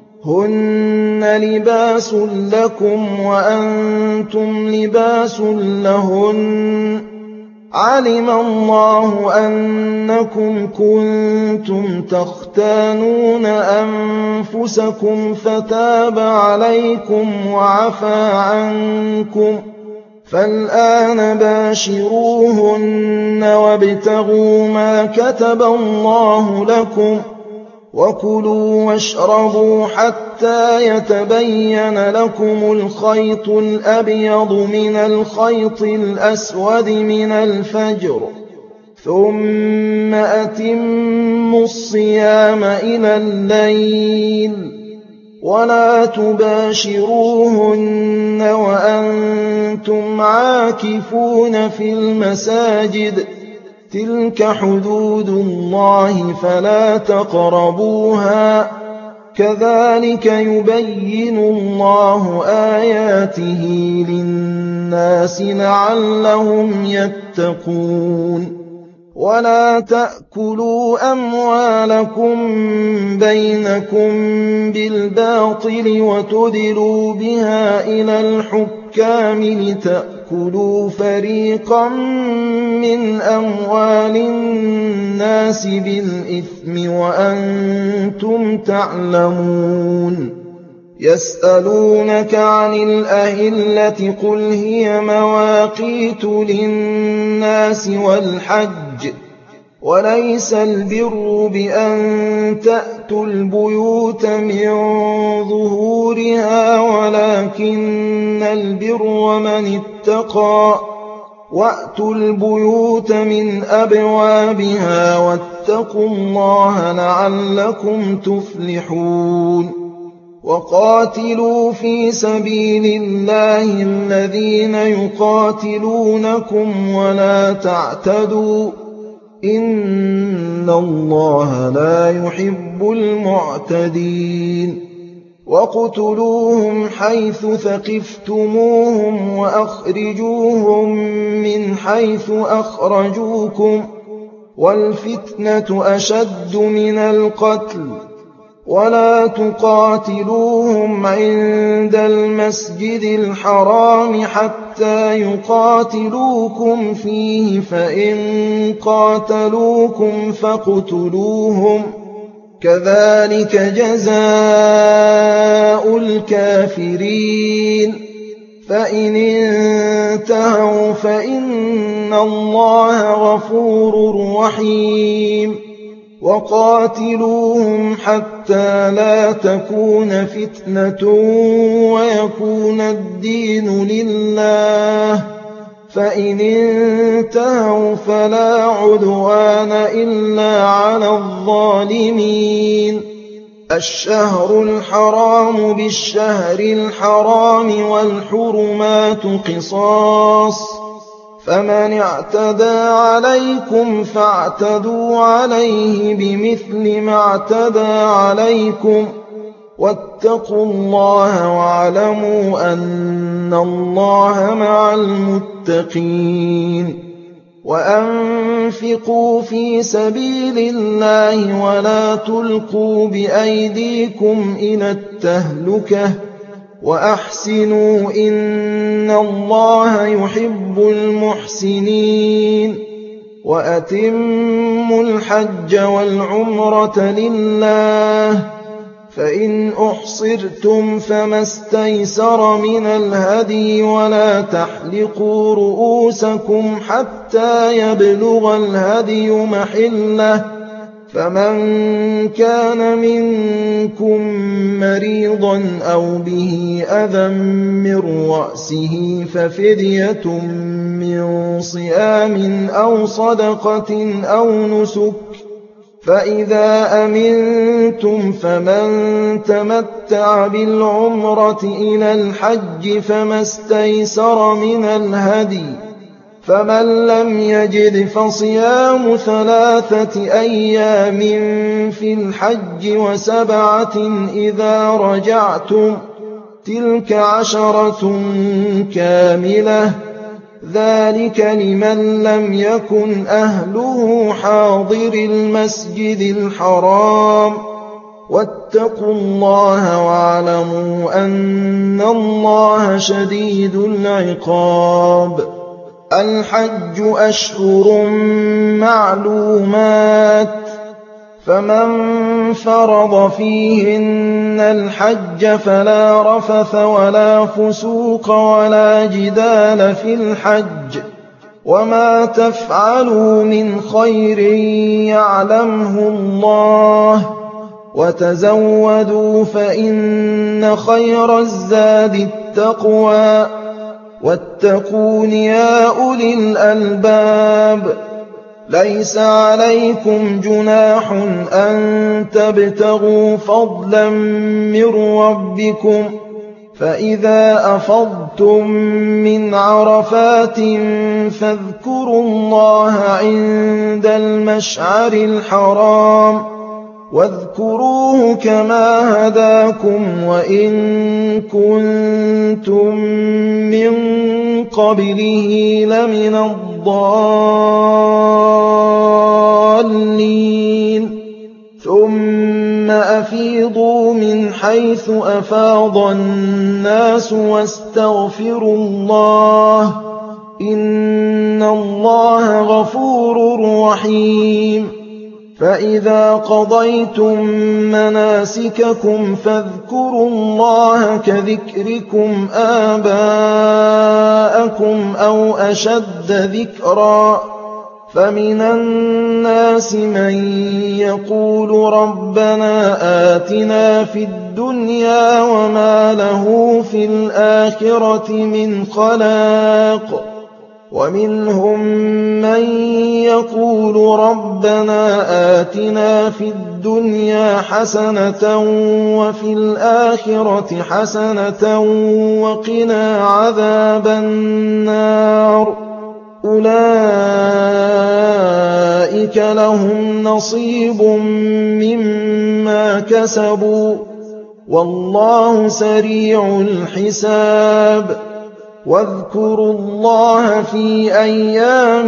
Speaker 1: هُنَّ لِبَاسٌ لَّكُمْ وَأَنتُمْ لِبَاسٌ لَّهُنَّ ۗ عَلِمَ اللَّهُ أَنَّكُمْ كُنتُمْ تَخْتَانُونَ أَنفُسَكُمْ فَتَابَ عَلَيْكُمْ وَعَفَا عَنكُمْ ۖ فَالْآنَ بَاشِرُوهُنَّ وَابْتَغُوا مَا كَتَبَ اللَّهُ لَكُمْ ۚ وَكُلُوا وَاشْرَبُوا حَتَّىٰ يَتَبَيَّنَ لَكُمُ الْخَيْطُ الْأَبْيَضُ مِنَ الْخَيْطِ الْأَسْوَدِ مِنَ الْفَجْرِ ۖ ثُمَّ أَتِمُّوا الصِّيَامَ إِلَى اللَّيْلِ ۚ وَلَا تُبَاشِرُوهُنَّ وَأَنتُمْ عَاكِفُونَ فِي الْمَسَاجِدِ ۗ تِلْكَ حُدُودُ اللَّهِ فَلَا تَقْرَبُوهَا ۗ كَذَٰلِكَ يُبَيِّنُ اللَّهُ آيَاتِهِ لِلنَّاسِ لَعَلَّهُمْ يَتَّقُونَ وَلَا تَأْكُلُوا أَمْوَالَكُم بَيْنَكُم بِالْبَاطِلِ وَتُدْلُوا بِهَا إِلَى الْحُكَّامِ لِتَأْكُلُوا فَرِيقًا مِّنْ أَمْوَالِ النَّاسِ بِالْإِثْمِ وَأَنتُمْ تَعْلَمُونَ يَسْأَلُونَكَ عَنِ الْأَهِلَّةِ ۖ قُلْ هِيَ مَوَاقِيتُ لِلنَّاسِ وَالْحَجِّ ۗ وَلَيْسَ الْبِرُّ بِأَن تَأْتُوا الْبُيُوتَ مِن ظُهُورِهَا وَلَٰكِنَّ الْبِرَّ مَنِ اتَّقَىٰ وَأْتُوا الْبُيُوتَ مِنْ أَبْوَابِهَا وَاتَّقُوا اللَّهَ لَعَلَّكُمْ تُفْلِحُونَ وَقَاتِلُوا فِي سَبِيلِ اللَّهِ الَّذِينَ يُقَاتِلُونَكُمْ وَلَا تَعْتَدُوا ۚ إِنَّ اللَّهَ لَا يُحِبُّ الْمُعْتَدِينَ وَاقْتُلُوهُمْ حَيْثُ ثَقِفْتُمُوهُمْ وَأَخْرِجُوهُم مِّنْ حَيْثُ أَخْرَجُوكُمْ ۚ وَالْفِتْنَةُ أَشَدُّ مِنَ الْقَتْلِ ۚ وَلَا تُقَاتِلُوهُمْ عِندَ الْمَسْجِدِ الْحَرَامِ حَتَّىٰ يُقَاتِلُوكُمْ فِيهِ ۖ فَإِن قَاتَلُوكُمْ فَاقْتُلُوهُمْ ۗ كَذَٰلِكَ جَزَاءُ الْكَافِرِينَ فَإِنِ انتَهَوْا فَإِنَّ اللَّهَ غَفُورٌ رَّحِيمٌ وَقَاتِلُوهُمْ حَتَّىٰ لَا تَكُونَ فِتْنَةٌ وَيَكُونَ الدِّينُ لِلَّهِ ۖ فَإِنِ انتَهَوْا فَلَا عُدْوَانَ إِلَّا عَلَى الظَّالِمِينَ الشَّهْرُ الْحَرَامُ بِالشَّهْرِ الْحَرَامِ وَالْحُرُمَاتُ قِصَاصٌ ۚ فَمَنِ اعْتَدَىٰ عَلَيْكُمْ فَاعْتَدُوا عَلَيْهِ بِمِثْلِ مَا اعْتَدَىٰ عَلَيْكُمْ ۚ وَاتَّقُوا اللَّهَ وَاعْلَمُوا أَنَّ اللَّهَ مَعَ الْمُتَّقِينَ وَأَنفِقُوا فِي سَبِيلِ اللَّهِ وَلَا تُلْقُوا بِأَيْدِيكُمْ إِلَى التَّهْلُكَةِ ۛ وَأَحْسِنُوا ۛ إِنَّ اللَّهَ يُحِبُّ الْمُحْسِنِينَ وَأَتِمُّوا الْحَجَّ وَالْعُمْرَةَ لِلَّهِ ۚ فَإِنْ أُحْصِرْتُمْ فَمَا اسْتَيْسَرَ مِنَ الْهَدْيِ ۖ وَلَا تَحْلِقُوا رُءُوسَكُمْ حَتَّىٰ يَبْلُغَ الْهَدْيُ مَحِلَّهُ ۚ فَمَن كَانَ مِنكُم مَّرِيضًا أَوْ بِهِ أَذًى مِّن رَّأْسِهِ فَفِدْيَةٌ مِّن صِيَامٍ أَوْ صَدَقَةٍ أَوْ نُسُكٍ ۚ فَإِذَا أَمِنتُمْ فَمَن تَمَتَّعَ بِالْعُمْرَةِ إِلَى الْحَجِّ فَمَا اسْتَيْسَرَ مِنَ الْهَدْيِ ۚ فَمَن لَّمْ يَجِدْ فَصِيَامُ ثَلَاثَةِ أَيَّامٍ فِي الْحَجِّ وَسَبْعَةٍ إِذَا رَجَعْتُمْ ۗ تِلْكَ عَشَرَةٌ كَامِلَةٌ ۗ ذَٰلِكَ لِمَن لَّمْ يَكُنْ أَهْلُهُ حَاضِرِي الْمَسْجِدِ الْحَرَامِ ۚ وَاتَّقُوا اللَّهَ وَاعْلَمُوا أَنَّ اللَّهَ شَدِيدُ الْعِقَابِ الْحَجُّ أَشْهُرٌ مَّعْلُومَاتٌ ۚ فَمَن فَرَضَ فِيهِنَّ الْحَجَّ فَلَا رَفَثَ وَلَا فُسُوقَ وَلَا جِدَالَ فِي الْحَجِّ ۗ وَمَا تَفْعَلُوا مِنْ خَيْرٍ يَعْلَمْهُ اللَّهُ ۗ وَتَزَوَّدُوا فَإِنَّ خَيْرَ الزَّادِ التَّقْوَىٰ ۚ وَاتَّقُونِ يَا أُولِي الْأَلْبَابِ لَيْسَ عَلَيْكُمْ جُنَاحٌ أَن تَبْتَغُوا فَضْلًا مِّن رَّبِّكُمْ ۚ فَإِذَا أَفَضْتُم مِّنْ عَرَفَاتٍ فَاذْكُرُوا اللَّهَ عِندَ الْمَشْعَرِ الْحَرَامِ ۖ وَاذْكُرُوهُ كَمَا هَدَاكُمْ وَإِن كُنتُم مِّن قَبْلِهِ لَمِنَ الضَّالِّينَ ثُمَّ أَفِيضُوا مِنْ حَيْثُ أَفَاضَ النَّاسُ وَاسْتَغْفِرُوا اللَّهَ ۚ إِنَّ اللَّهَ غَفُورٌ رَّحِيمٌ فَإِذَا قَضَيْتُم مَّنَاسِكَكُمْ فَاذْكُرُوا اللَّهَ كَذِكْرِكُمْ آبَاءَكُمْ أَوْ أَشَدَّ ذِكْرًا ۗ فَمِنَ النَّاسِ مَن يَقُولُ رَبَّنَا آتِنَا فِي الدُّنْيَا وَمَا لَهُ فِي الْآخِرَةِ مِنْ خَلَاقٍ ومنهم من يقول ربنا آتنا في الدنيا حسنة وفي الآخرة حسنة وقنا عذاب النار أولئك لهم نصيب مما كسبوا والله سريع الحساب واذكروا الله في أيام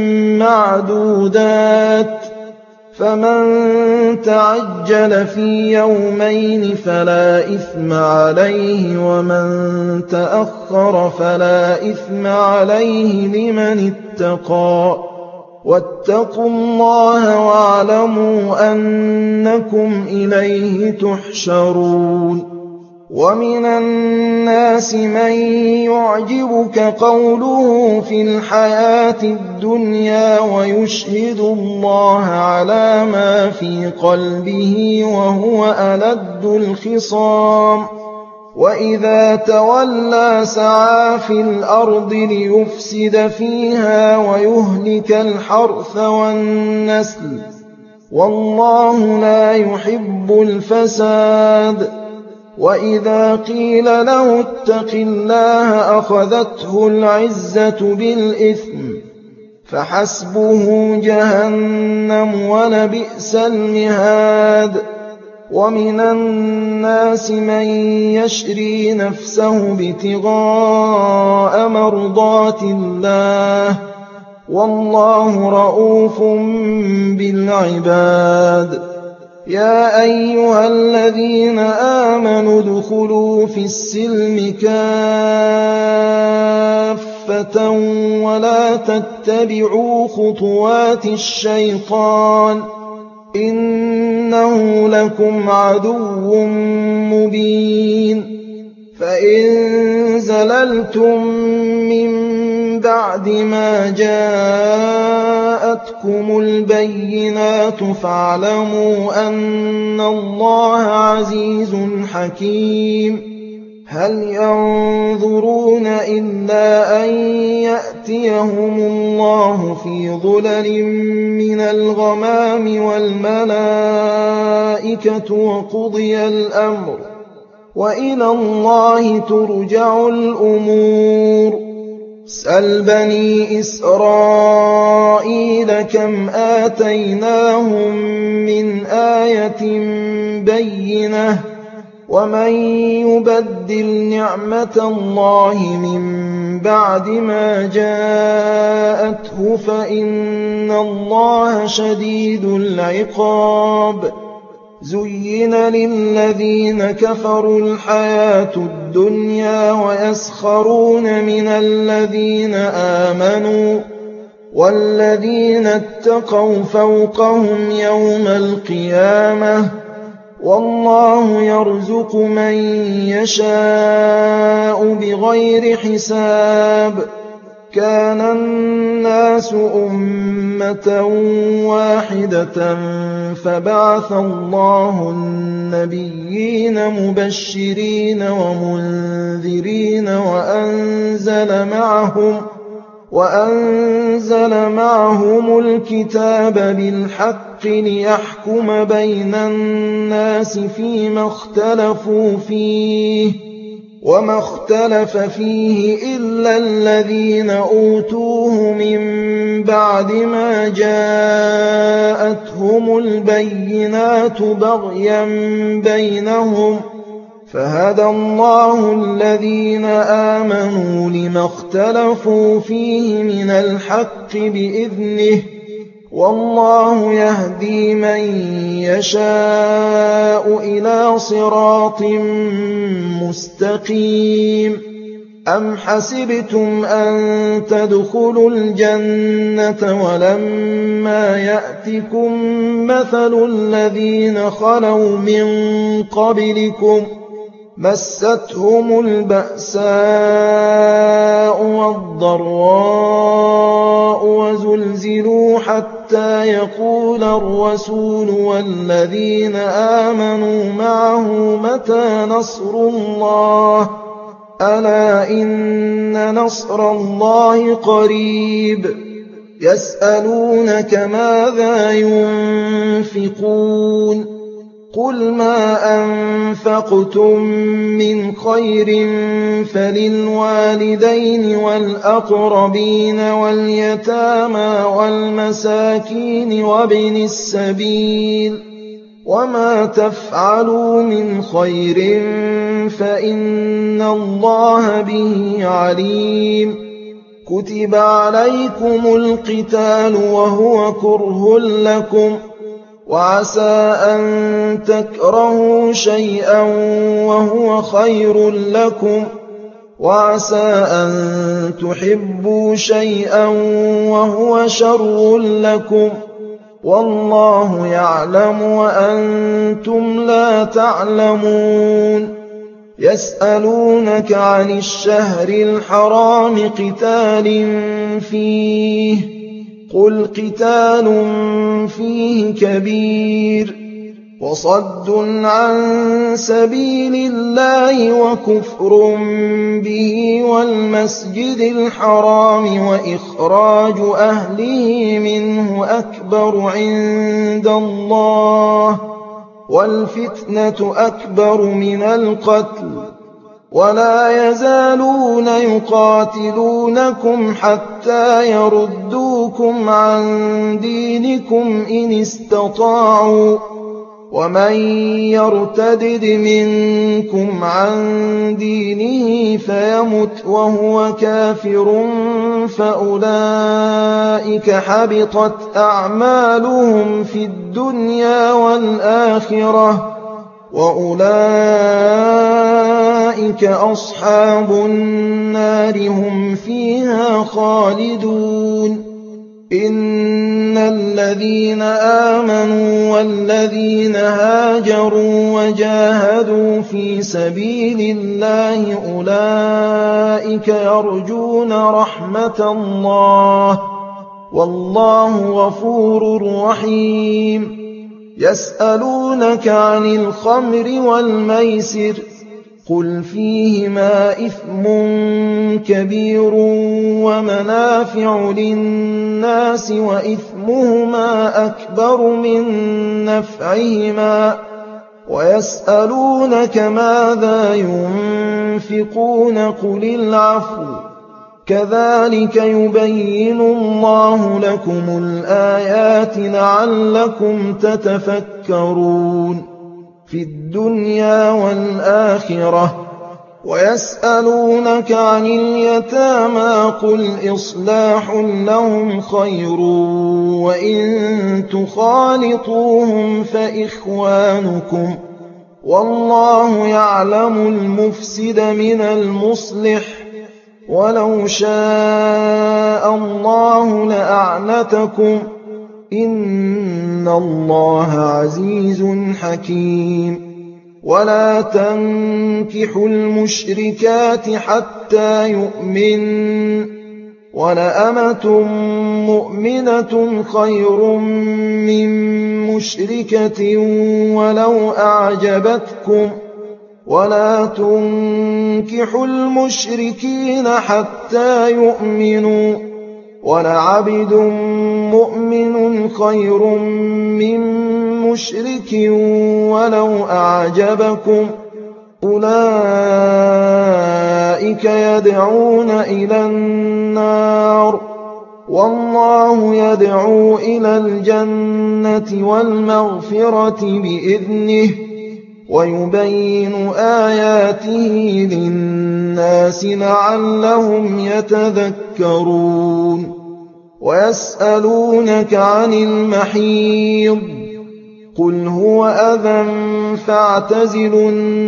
Speaker 1: معدودات فمن تعجل في يومين فلا إثم عليه ومن تأخر فلا إثم عليه لمن اتقى واتقوا الله واعلموا أنكم إليه تحشرون ومن الناس من يعجبك قوله في الحياة الدنيا ويشهد الله على ما في قلبه وهو ألد الخصام وإذا تولى سعى في الأرض ليفسد فيها ويهلك الحرث والنسل والله لا يحب الفساد وإذا قيل له اتق الله أخذته العزة بالإثم فحسبه جهنم ولبئس المهاد ومن الناس من يشري نفسه ابتغاء مرضات الله والله رءوف بالعباد يا أيها الذين آمنوا ادخلوا في السلم كافة ولا تتبعوا خطوات الشيطان إنه لكم عدو مبين فإن زللتم من بعد ما جاءتكم البينات فاعلموا أن الله عزيز حكيم هل ينظرون إلا أن يأتيهم الله في ظلل من الغمام والملائكة وقضي الأمر وإلى الله ترجع الأمور سل بني إسرائيل كم آتيناهم من آية بينة ومن يبدل نعمة الله من بعد ما جاءته فإن الله شديد العقاب زين للذين كفروا الحياة الدنيا ويسخرون من الذين آمنوا والذين اتقوا فوقهم يوم القيامة والله يرزق من يشاء بغير حساب كان الناس أمة واحدة فبعث الله النبيين مبشرين ومنذرين وأنزل معهم وأنزل معهم الكتاب بالحق ليحكم بين الناس فيما اختلفوا فيه وما اختلف فيه إلا الذين أوتوه من بعد ما جاءتهم البينات بغيا بينهم فهدى الله الذين آمنوا لما اختلفوا فيه من الحق بإذنه والله يهدي من يشاء إلى صراط مستقيم أم حسبتم أن تدخلوا الجنة ولما يأتكم مثل الذين خلوا من قبلكم مستهم البأساء والضراء وزلزلوا حتى يقول الرسول والذين آمنوا معه متى نصر الله ألا إن نصر الله قريب يسألونك ماذا ينفقون قل ما أنفقتم من خير فللوالدين والأقربين واليتامى والمساكين وابن السبيل وما تفعلوا من خير فإن الله به عليم كتب عليكم القتال وهو كره لكم وعسى أن تكرهوا شيئا وهو خير لكم وعسى أن تحبوا شيئا وهو شر لكم والله يعلم وأنتم لا تعلمون يسألونك عن الشهر الحرام قتال فيه قل قتال فيه كبير وصد عن سبيل الله وكفر به والمسجد الحرام وإخراج أهله منه أكبر عند الله والفتنة أكبر من القتل ولا يزالون يقاتلونكم حتى يردوكم عن دينكم إن استطاعوا ومن يرتدد منكم عن دينه فيمت وهو كافر فأولئك حبطت أعمالهم في الدنيا والآخرة وأولئك أصحاب النار هم فيها خالدون إن الذين آمنوا والذين هاجروا وجاهدوا في سبيل الله أولئك يرجون رحمة الله والله غفور رحيم يسألونك عن الخمر والميسر قل فيهما إثم كبير ومنافع للناس وإثمهما أكبر من نفعهما ويسألونك ماذا ينفقون قل العفو كذلك يبين الله لكم الآيات لعلكم تتفكرون في الدنيا والآخرة ويسألونك عن اليتامى قل إصلاح لهم خير وإن تخالطوهم فإخوانكم والله يعلم المفسد من المصلح ولو شاء الله لأعنتكم إن الله عزيز حكيم ولا تنكحوا المشركات حتى يؤمن ولأمة مؤمنة خير من مشركة ولو أعجبتكم ولا تنكحوا المشركين حتى يؤمنوا ولعبد مؤمن خير من مشرك ولو أعجبكم أولئك يدعون إلى النار والله يدعو إلى الجنة والمغفرة بإذنه ويبين آياته للناس لعلهم يتذكرون ويسألونك عن المحيض قل هو أذى فاعتزلوا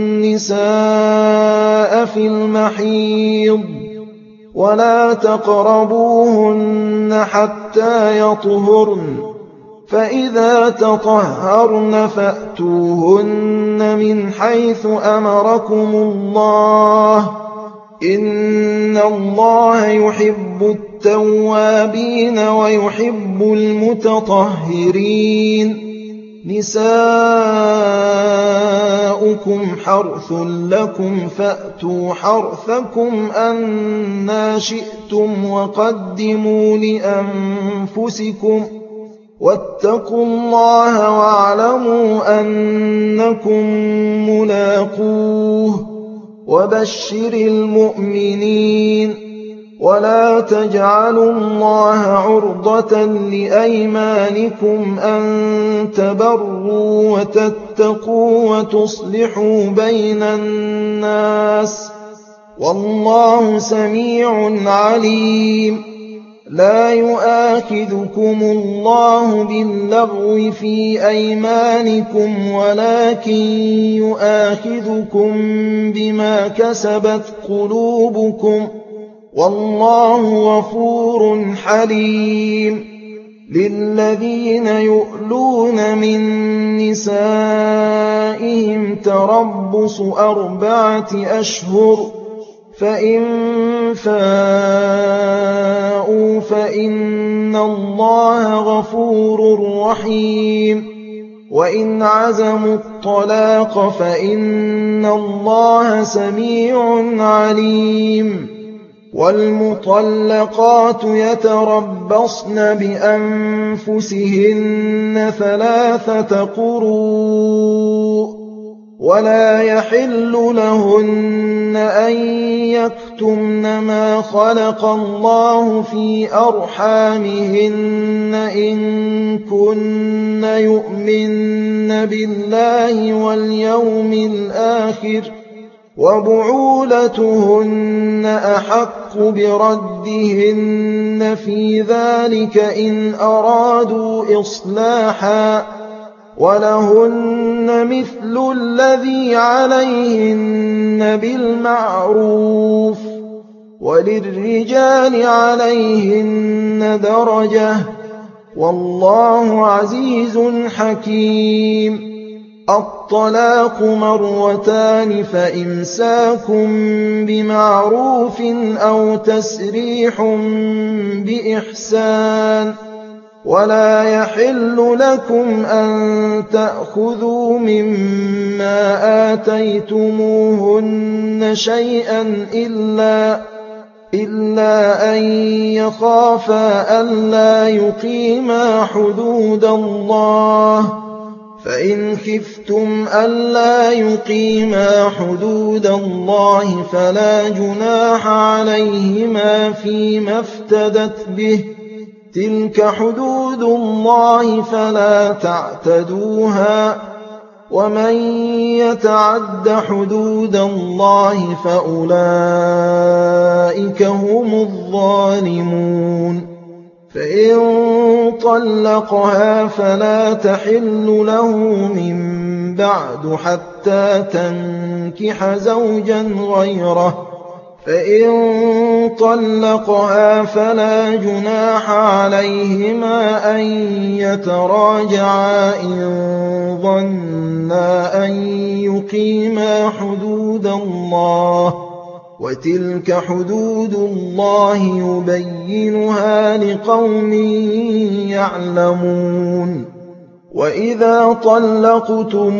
Speaker 1: النساء في المحيض ولا تقربوهن حتى يطهرن فإذا تطهرن فأتوهن من حيث أمركم الله إن الله يحب التوابين ويحب المتطهرين نِسَاؤُكُمْ حَرْثٌ لَّكُمْ فَأْتُوا حَرْثَكُمْ أَنَّىٰ شِئْتُمْ وَقَدِّمُوا لِأَنفُسِكُمْ ۚ وَاتَّقُوا اللَّهَ وَاعْلَمُوا أَنَّكُم مُّلَاقُوهُ ۗ وَبَشِّرِ الْمُؤْمِنِينَ. وَلَا تَجْعَلُوا اللَّهَ عُرْضَةً لِّأَيْمَانِكُمْ أَن تَبَرُّوا وَتَتَّقُوا وَتُصْلِحُوا بَيْنَ النَّاسِ ۗ وَاللَّهُ سَمِيعٌ عَلِيمٌ. لَا يُؤَاخِذُكُمُ اللَّهُ بِاللَّغْوِ فِي أَيْمَانِكُمْ وَلَٰكِن يُؤَاخِذُكُم بِمَا كَسَبَتْ قُلُوبُكُمْ ۗ وَاللَّهُ غَفُورٌ حَلِيمٌ. لِّلَّذِينَ يُؤْلُونَ مِن نِّسَائِهِمْ تَرَبُّصُ أَرْبَعَةِ أَشْهُرٍ ۖ فَإِن فَاءُوا فَإِنَّ اللَّهَ غَفُورٌ رَّحِيمٌ. وَإِنْ عَزَمُوا الطَّلَاقَ فَإِنَّ اللَّهَ سَمِيعٌ عَلِيمٌ. وَالْمُطَلَّقَاتُ يَتَرَبَّصْنَ بِأَنفُسِهِنَّ ثَلَاثَةَ قُرُوءٍ ۚ وَلَا يَحِلُّ لَهُنَّ أَن يَكْتُمْنَ مَا خَلَقَ اللَّهُ فِي أَرْحَامِهِنَّ إِن كُنَّ يُؤْمِنَّ بِاللَّهِ وَالْيَوْمِ الْآخِرِ ۚ وَبُعُولَتُهُنَّ أَحَقُّ بِرَدِّهِنَّ فِي ذَٰلِكَ إِنْ أَرَادُوا إِصْلَاحًا ۚ وَلَهُنَّ مِثْلُ الَّذِي عَلَيْهِنَّ بِالْمَعْرُوفِ ۚ وَلِلرِّجَالِ عَلَيْهِنَّ دَرَجَةٌ ۗ وَاللَّهُ عَزِيزٌ حَكِيمٌ. الطَّلَاقُ مَرَّتَانِ ۖ فَإِمْسَاكٌ بِمَعْرُوفٍ أَوْ تَسْرِيحٌ بِإِحْسَانٍ ۗ وَلَا يَحِلُّ لَكُمْ أَن تَأْخُذُوا مِمَّا آتَيْتُمُوهُنَّ شَيْئًا إِلَّا أَن يَخَافَا أَلَّا يُقِيمَا حُدُودَ اللَّهِ ۖ فَإِنْ خِفْتُمْ أَلَّا يُقِيمَا حُدُودَ اللَّهِ فَلَا جُنَاحَ عَلَيْهِمَا فِيمَا افْتَدَتْ بِهِ ۗ تِلْكَ حُدُودُ اللَّهِ فَلَا تَعْتَدُوهَا ۚ وَمَن يَتَعَدَّ حُدُودَ اللَّهِ فَأُولَٰئِكَ هُمُ الظَّالِمُونَ. فَإِن طَلَّقَهَا فَلَا تَحِلُّ لَهُ مِن بَعْدُ حَتَّىٰ تَنكِحَ زَوْجًا غَيْرَهُ ۗ فَإِن طَلَّقَهَا فَلَا جُنَاحَ عَلَيْهِمَا أَن يَتَرَاجَعَا إِن ظَنَّا أَن يُقِيمَا حُدُودَ اللَّهِ ۗ وَتِلْكَ حُدُودُ اللَّهِ يُبَيِّنُهَا لِقَوْمٍ يَعْلَمُونَ. وَإِذَا طَلَّقْتُمُ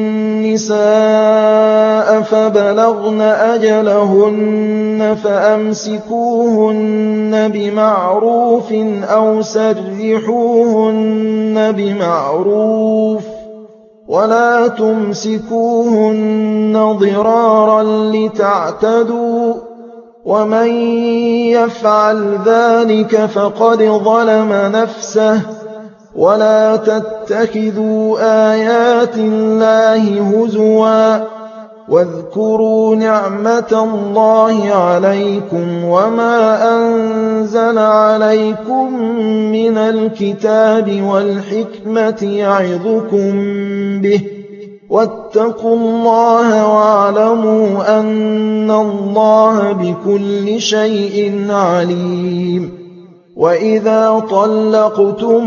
Speaker 1: النِّسَاءَ فَبَلَغْنَ أَجَلَهُنَّ فَأَمْسِكُوهُنَّ بِمَعْرُوفٍ أَوْ سَرِّحُوهُنَّ بِمَعْرُوفٍ ۚ وَلَا تُمْسِكُوهُنَّ ضِرَارًا لِّتَعْتَدُوا ۚ وَمَن يَفْعَلْ ذَٰلِكَ فَقَدْ ظَلَمَ نَفْسَهُ ۚ وَلَا تَتَّخِذُوا آيَاتِ اللَّهِ هُزُوًا ۚ وَاذْكُرُوا نِعْمَةَ اللَّهِ عَلَيْكُمْ وَمَا أَنزَلَ عَلَيْكُم مِّنَ الْكِتَابِ وَالْحِكْمَةِ يَعِظُكُم بِهِ ۚ وَاتَّقُوا اللَّهَ وَاعْلَمُوا أَنَّ اللَّهَ بِكُلِّ شَيْءٍ عَلِيمٌ. وَإِذَا طَلَّقْتُمُ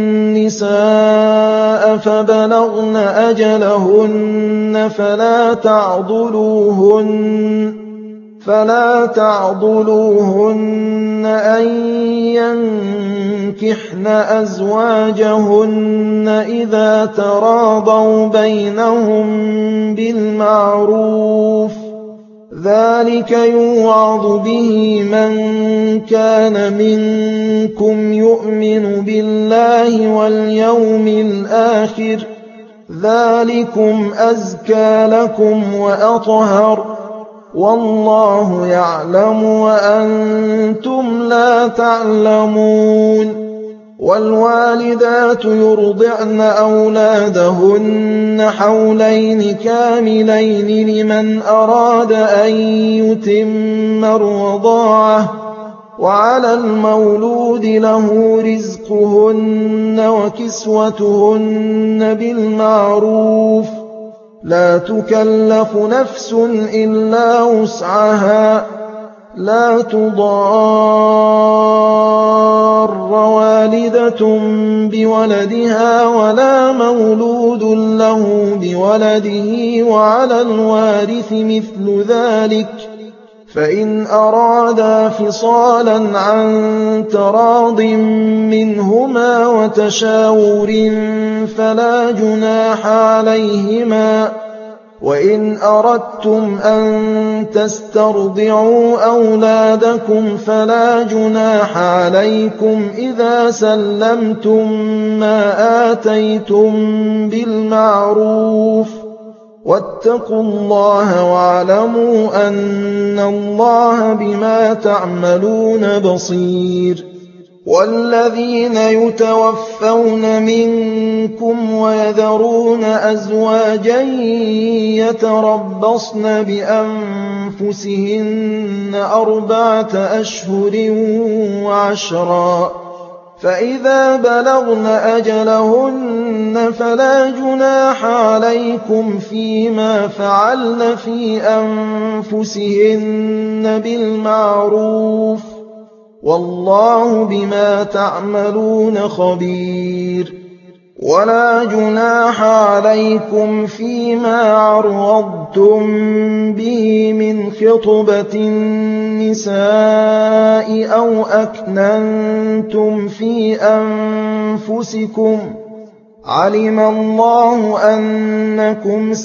Speaker 1: النِّسَاءَ فَبَلَغْنَ أَجَلَهُنَّ فَلَا تَعْضُلُوهُنَّ فلا تعضلوهن أن ينكحن أزواجهن إذا تراضوا بينهم بالمعروف، ذلك يوعظ به من كان منكم يؤمن بالله واليوم الآخر، ذلكم أزكى لكم وأطهر، والله يعلم وأنتم لا تعلمون. والوالدات يرضعن أولادهن حولين كاملين لمن أراد أن يتم الرضاعة، وعلى المولود له رزقهن وكسوتهن بالمعروف، لا تكلف نفس إلا وسعها، لا تضار والدة بولدها ولا مولود له بولده، وعلى الوارث مثل ذلك، فإن أرادا فصالا عن تراض منهما وتشاور فلا جناح عليهما. وإن أردتم أن تسترضعوا أولادكم فلا جناح عليكم إذا سلمتم ما آتيتم بالمعروف، واتقوا الله واعلموا أن الله بما تعملون بصير. والذين يتوفون منكم ويذرون أزواجا يتربصن بأنفسهن أربعة أشهر وعشرا، فإذا بلغن أجلهن فلا جناح عليكم فيما فعلن في أنفسهن بالمعروف، والله بما تعملون خبير. ولا جناح عليكم فيما عرضتم به من خطبة النساء أو أكننتم في أنفسكم، علم الله أنكم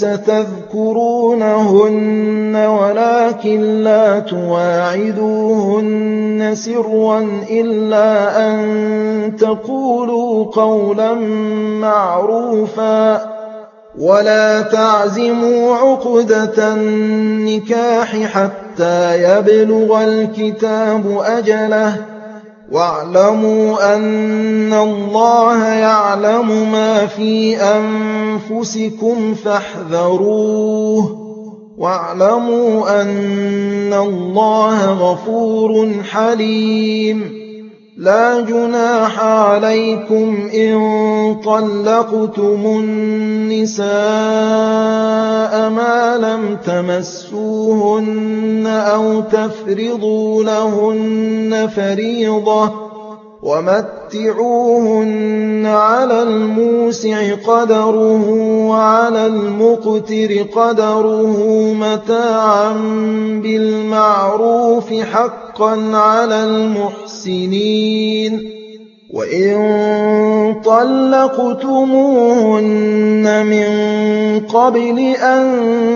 Speaker 1: ستذكرونهن ولكن لا تواعدوهن سرا إلا أن تقولوا قولا معروفا، ولا تعزموا عقدة النكاح حتى يبلغ الكتاب أجله، واعلموا أن الله يعلم ما في أنفسكم فاحذروه، واعلموا أن الله غفور حليم. لا جناح عليكم إن طلقتم النساء ما لم تمسوهن أو تفرضوا لهن فريضة، ومتعوهن على الموسع قدره وعلى المقتر قدره متاعا بالمعروف حقا على المحسنين. وإن طلقتموهن من قبل أن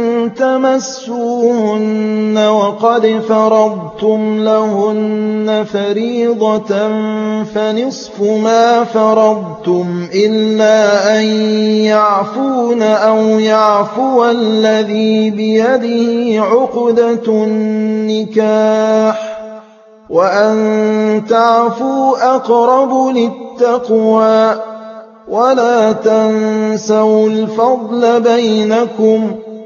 Speaker 1: تمسوهن وقد فرضتم لهن فريضة فنصف ما فرضتم إلا أن يعفون أو يعفو الذي بيده عقدة النكاح، وأن تعفوا أقرب للتقوى، ولا تنسوا الفضل بينكم،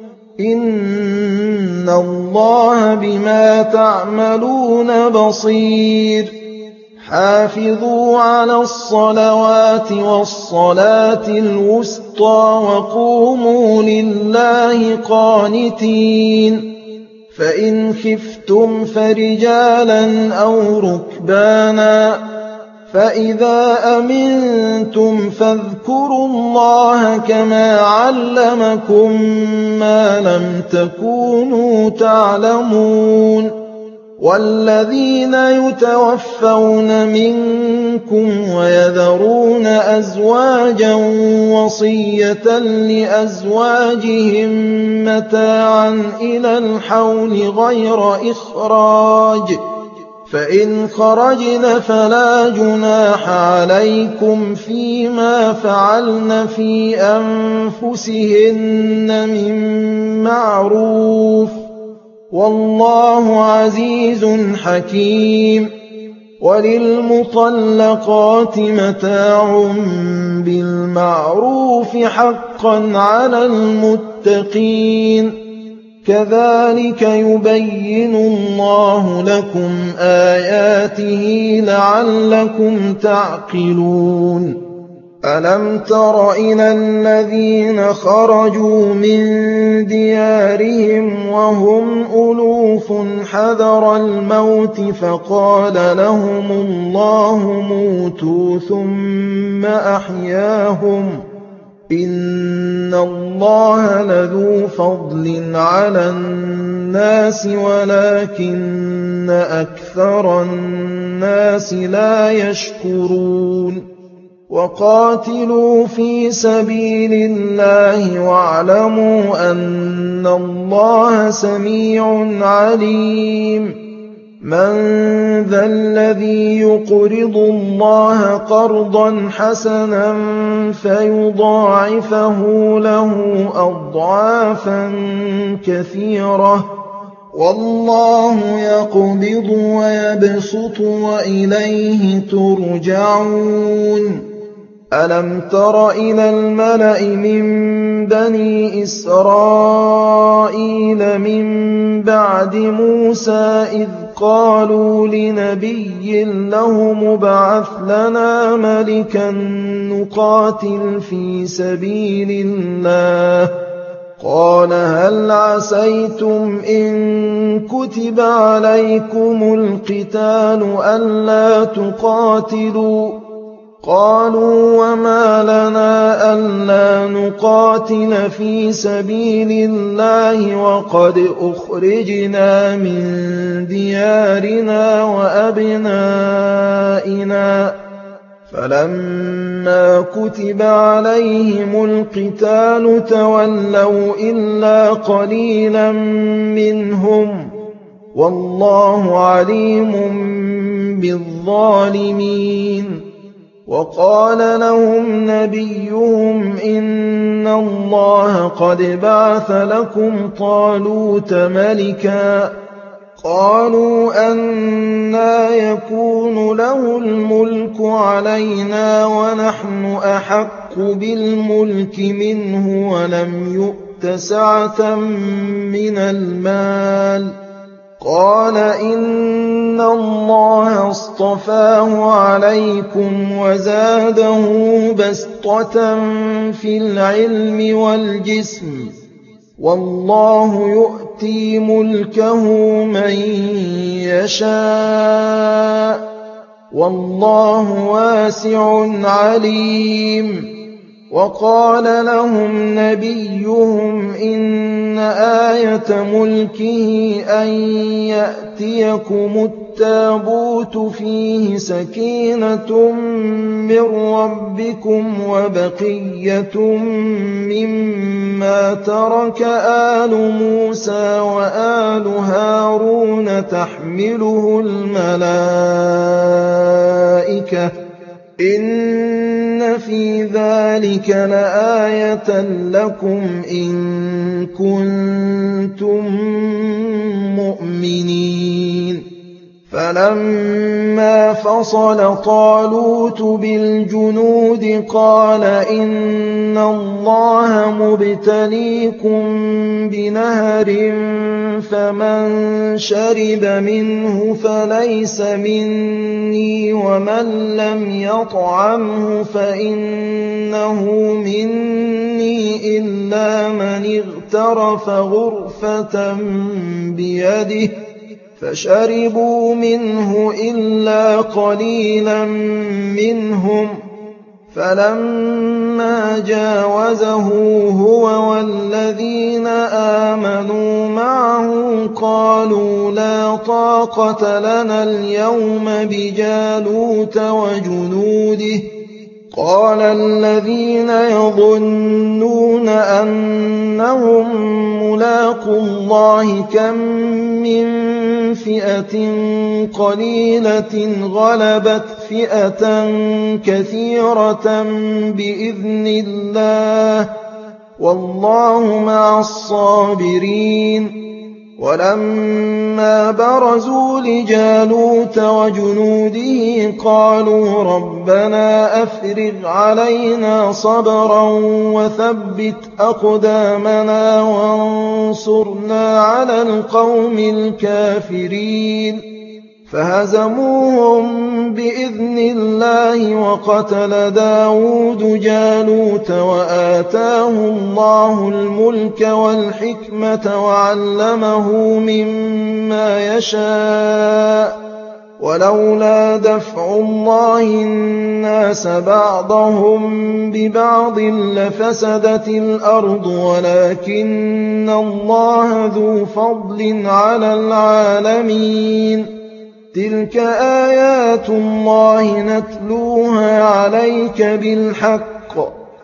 Speaker 1: إن الله بما تعملون بصير. حافظوا على الصلوات والصلاة الوسطى وقوموا لله قانتين. فإن خفتم فرجالا أو ركبانا فإذا أمنتم فاذكروا الله كما علمكم ما لم تكونوا تعلمون والذين يتوفون منكم ويذرون أزواجا وصية لأزواجهم متاعا إلى الحول غير إخراج فإن خرجن فلا جناح عليكم فيما فعلن في أنفسهن من معروف والله عزيز حكيم وللمطلقات متاع بالمعروف حقا على المتقين كذلك يبين الله لكم آياته لعلكم تعقلون ألم تر إلى الذين خرجوا من ديارهم وهم ألوف حذر الموت فقال لهم الله موتوا ثم أحياهم إن الله لذو فضل على الناس ولكن أكثر الناس لا يشكرون وقاتلوا في سبيل الله واعلموا أن الله سميع عليم من ذا الذي يقرض الله قرضا حسنا فيضاعفه له أضعافا كثيرة والله يقبض ويبسط وإليه ترجعون ألم تر إلى الملأ من بني إسرائيل من بعد موسى إذ قالوا لنبي له مبعث لنا ملكا نقاتل في سبيل الله قال هل عسيتم إن كتب عليكم القتال ألا تقاتلوا قالوا وما لنا ألا نقاتل في سبيل الله وقد أخرجنا من ديارنا وأبنائنا فلما كتب عليهم القتال تولوا إلا قليلا منهم والله عليم بالظالمين وقال لهم نبيهم إن الله قد بعث لكم طالوت ملكا قالوا أنى يكون له الملك علينا ونحن أحق بالملك منه ولم يؤت سعة من المال قال إن الله اصطفاه عليكم وزاده بسطة في العلم والجسم والله يؤتي ملكه من يشاء والله واسع عليم وقال لهم نبيهم إن آية ملكه أن يأتيكم التابوت فيه سكينة من ربكم وبقية مما ترك آل موسى وآل هارون تحمله الملائكة إن في ذلك لآية لكم إن كنتم مؤمنين فلما فصل طالوت بالجنود قال إن الله مبتليكم بنهر فمن شرب منه فليس مني ومن لم يطعمه فإنه مني إلا من اغترف غرفة بيده فشربوا منه إلا قليلا منهم. فلما جاوزه هو والذين آمنوا معه قالوا لا طاقة لنا اليوم بجالوت وجنوده. قال الذين يظنون أنهم ملاقو الله كم من فئة قليلة غلبت فئة كثيرة بإذن الله والله مع الصابرين. ولما برزوا لجالوت وجنوده قالوا ربنا أفرغ علينا صبرا وثبت أقدامنا وانصرنا على القوم الكافرين. فهزموهم بإذن الله وقتل داود جالوت وآتاه الله الملك والحكمة وعلمه مما يشاء. ولولا دفع الله الناس بعضهم ببعض لفسدت الأرض ولكن الله ذو فضل على العالمين. تلك آيات الله نتلوها عليك بالحق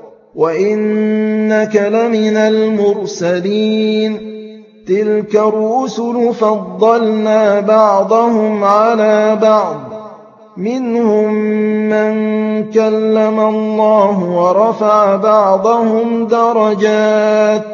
Speaker 1: وإنك لمن المرسلين. تلك الرسل فضلنا بعضهم على بعض منهم من كلم الله ورفع بعضهم درجات.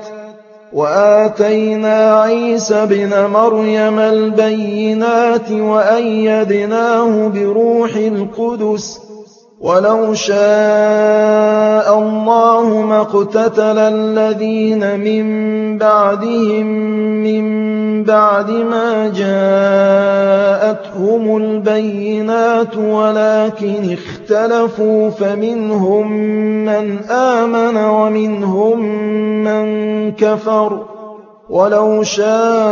Speaker 1: وآتينا عيسى ابن مريم البينات وأيدناه بروح القدس. ولو شاء الله ما اقتتل الذين من بعدهم من بعد ما جاءتهم البينات ولكن اختلفوا فمنهم من آمن ومنهم من كفر. ولو شاء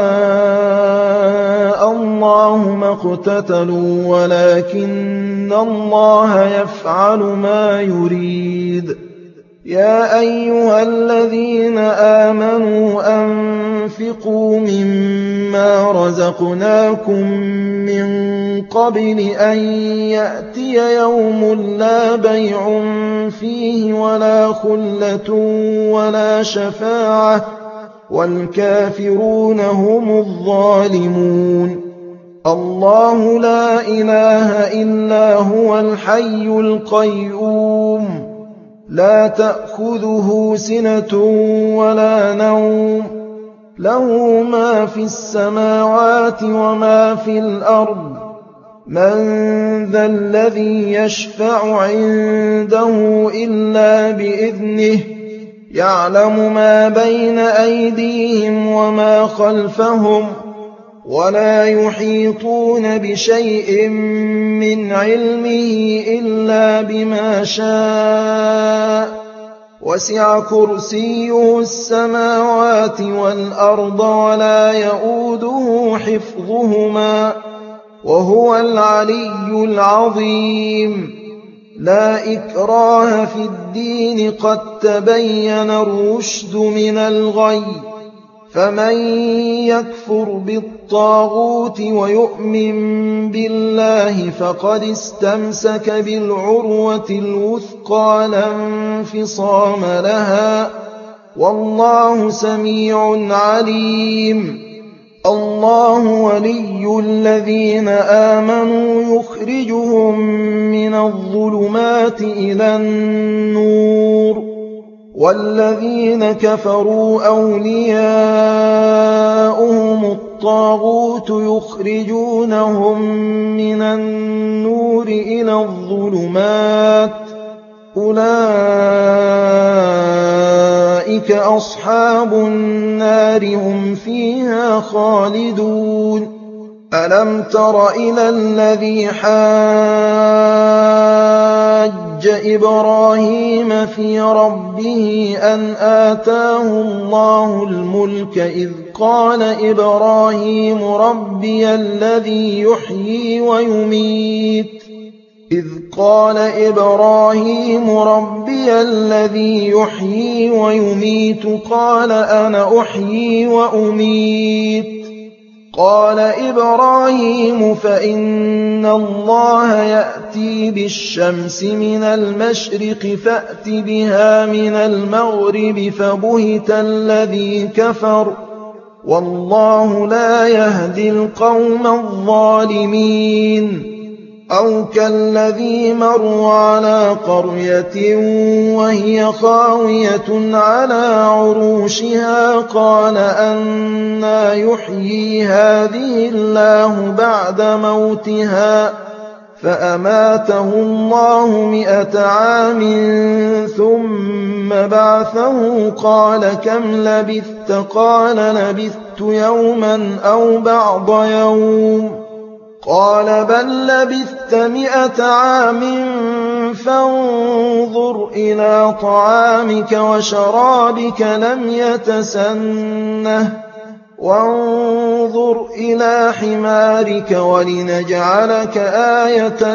Speaker 1: الله ما اقتتلوا ولكن الله يفعل ما يريد. يا أيها الذين آمنوا أنفقوا مما رزقناكم من قبل أن يأتي يوم لا بيع فيه ولا خلة ولا شفاعة والكافرون هم الظالمون. الله لا إله إلا هو الحي القيوم لا تأخذه سنة ولا نوم له ما في السماوات وما في الأرض. من ذا الذي يشفع عنده إلا بإذنه يعلم ما بين أيديهم وما خلفهم ولا يحيطون بشيء من علمه إلا بما شاء. وسع كرسيه السماوات والأرض ولا يؤوده حفظهما وهو العلي العظيم. لا إكراه في الدين قد تبين الرشد من الغي. فمن يكفر بالطاغوت ويؤمن بالله فقد استمسك بالعروة الوثقى لا انفصام لها والله سميع عليم. الله ولي الذين آمنوا يخرجهم من الظلمات إلى النور والذين كفروا أولياؤهم الطاغوت يخرجونهم من النور إلى الظلمات أولئك أصحاب النار هم فيها خالدون. ألم تر إلى الذي حاج إبراهيم في ربه أن آتاه الله الملك إذ قال إبراهيم ربي الذي يحيي ويميت إذ قال إبراهيم ربي الذي يحيي ويميت قال أنا أحيي وأميت قال إبراهيم فإن الله يأتي بالشمس من المشرق فأت بها من المغرب فبهت الذي كفر والله لا يهدي القوم الظالمين أو كالذي مر على قرية وهي خاوية على عروشها قال أنى يحيي هذه الله بعد موتها فأماته الله مئة عام ثم بعثه قال كم لبثت قال لبثت يوما أو بعض يوم قال بل لبثت مئة عام فانظر إلى طعامك وشرابك لم يتسنه وانظر إلى حمارك ولنجعلك آية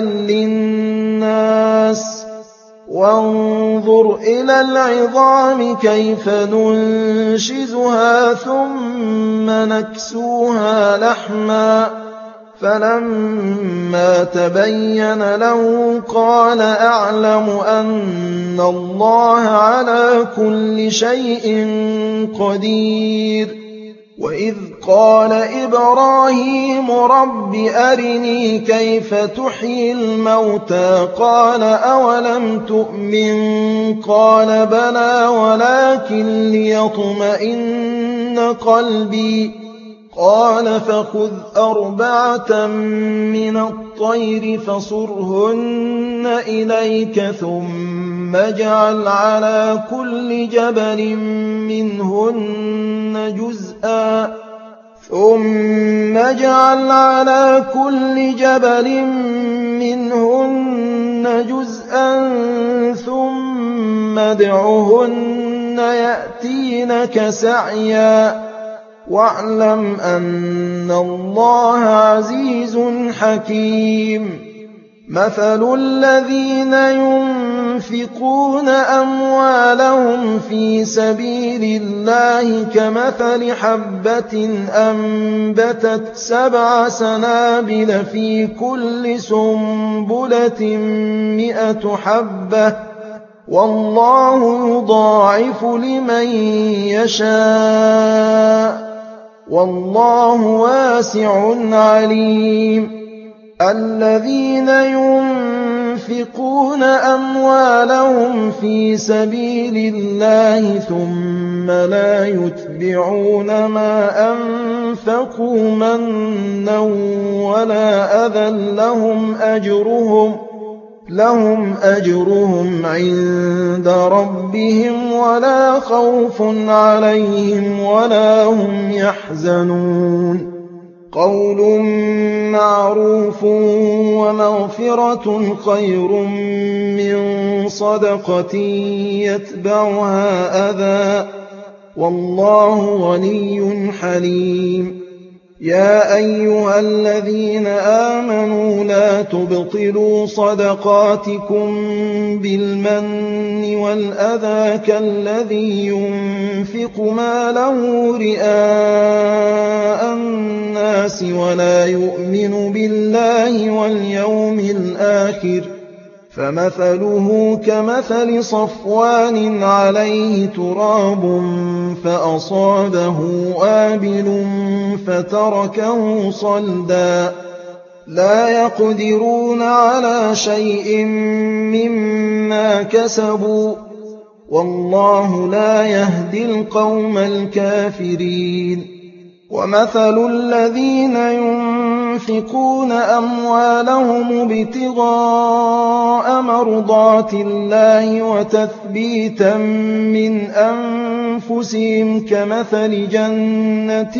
Speaker 1: للناس وانظر إلى العظام كيف ننشزها ثم نكسوها لحما فلما تبين له قال أعلم أن الله على كل شيء قدير وإذ قال إبراهيم رب أرني كيف تحيي الموتى قال أولم تؤمن قال بلى ولكن ليطمئن قلبي قال فخذ أربعة من الطير فصرهن إليك ثم اجعل على كل جبل منهن جزءا ثم اجعل على كل جبل منهن جزءا ثم ادعهن يأتينك سعيا واعلم أن الله عزيز حكيم مثل الذين ينفقون أموالهم في سبيل الله كمثل حبة أنبتت سبع سنابل في كل سنبلة مئة حبة والله يضاعف لمن يشاء والله واسع عليم الذين ينفقون أموالهم في سبيل الله ثم لا يتبعون ما أنفقوا منا ولا أذى لهم أجرهم لهم أجرهم عند ربهم ولا خوف عليهم ولا هم يحزنون قول معروف ومغفرة خير من صدقة يتبعها أذى والله غني حليم يا أيها الذين آمنوا لا تبطلوا صدقاتكم بالمن والأذى كالذي ينفق ماله رئاء الناس ولا يؤمن بالله واليوم الآخر فمثله كمثل صفوان عليه تراب فأصابه وابل فتركه صلدا لا يقدرون على شيء مما كسبوا والله لا يهدي القوم الكافرين ومثل الذين ينفقون أموالهم ابتغاء مرضات الله وتثبيتا من أنفسهم كمثل جنة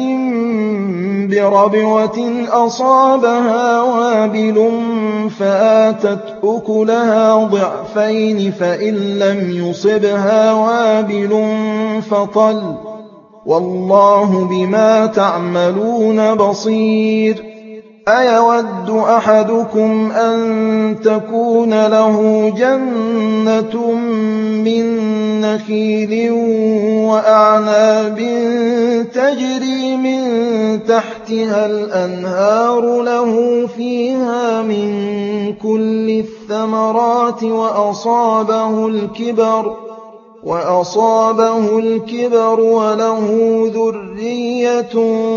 Speaker 1: بربوة أصابها وابل فآتت أكلها ضعفين فإن لم يصبها وابل فطل والله بما تعملون بصير. أيود أحدكم أن تكون له جنة من نخيل وأعناب تجري من تحتها الأنهار له فيها من كل الثمرات وأصابه الكبر وأصابه الكبر وله ذرية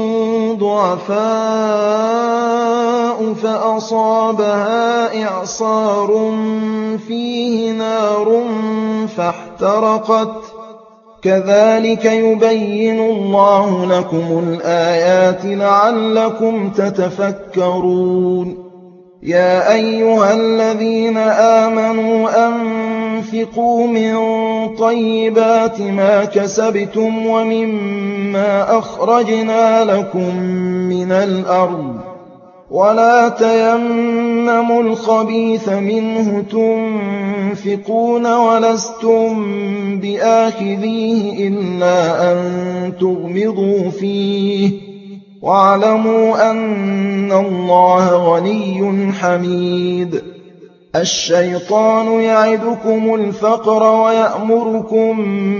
Speaker 1: ضعفاء فأصابها إعصار فيه نار فاحترقت. كذلك يبين الله لكم الآيات لعلكم تتفكرون. يا أيها الذين آمنوا أنفقوا من طيبات ما كسبتم ومما أخرجنا لكم من الأرض ولا تيمموا الخبيث منه تنفقون ولستم بآخذيه إلا أن تغمضوا فيه واعلموا أن الله غني حميد. الشيطان يعدكم الفقر ويأمركم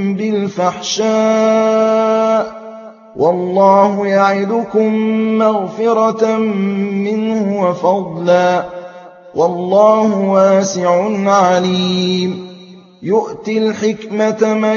Speaker 1: بالفحشاء والله يعدكم مغفرة منه وفضلا والله واسع عليم. يؤتي الحكمة من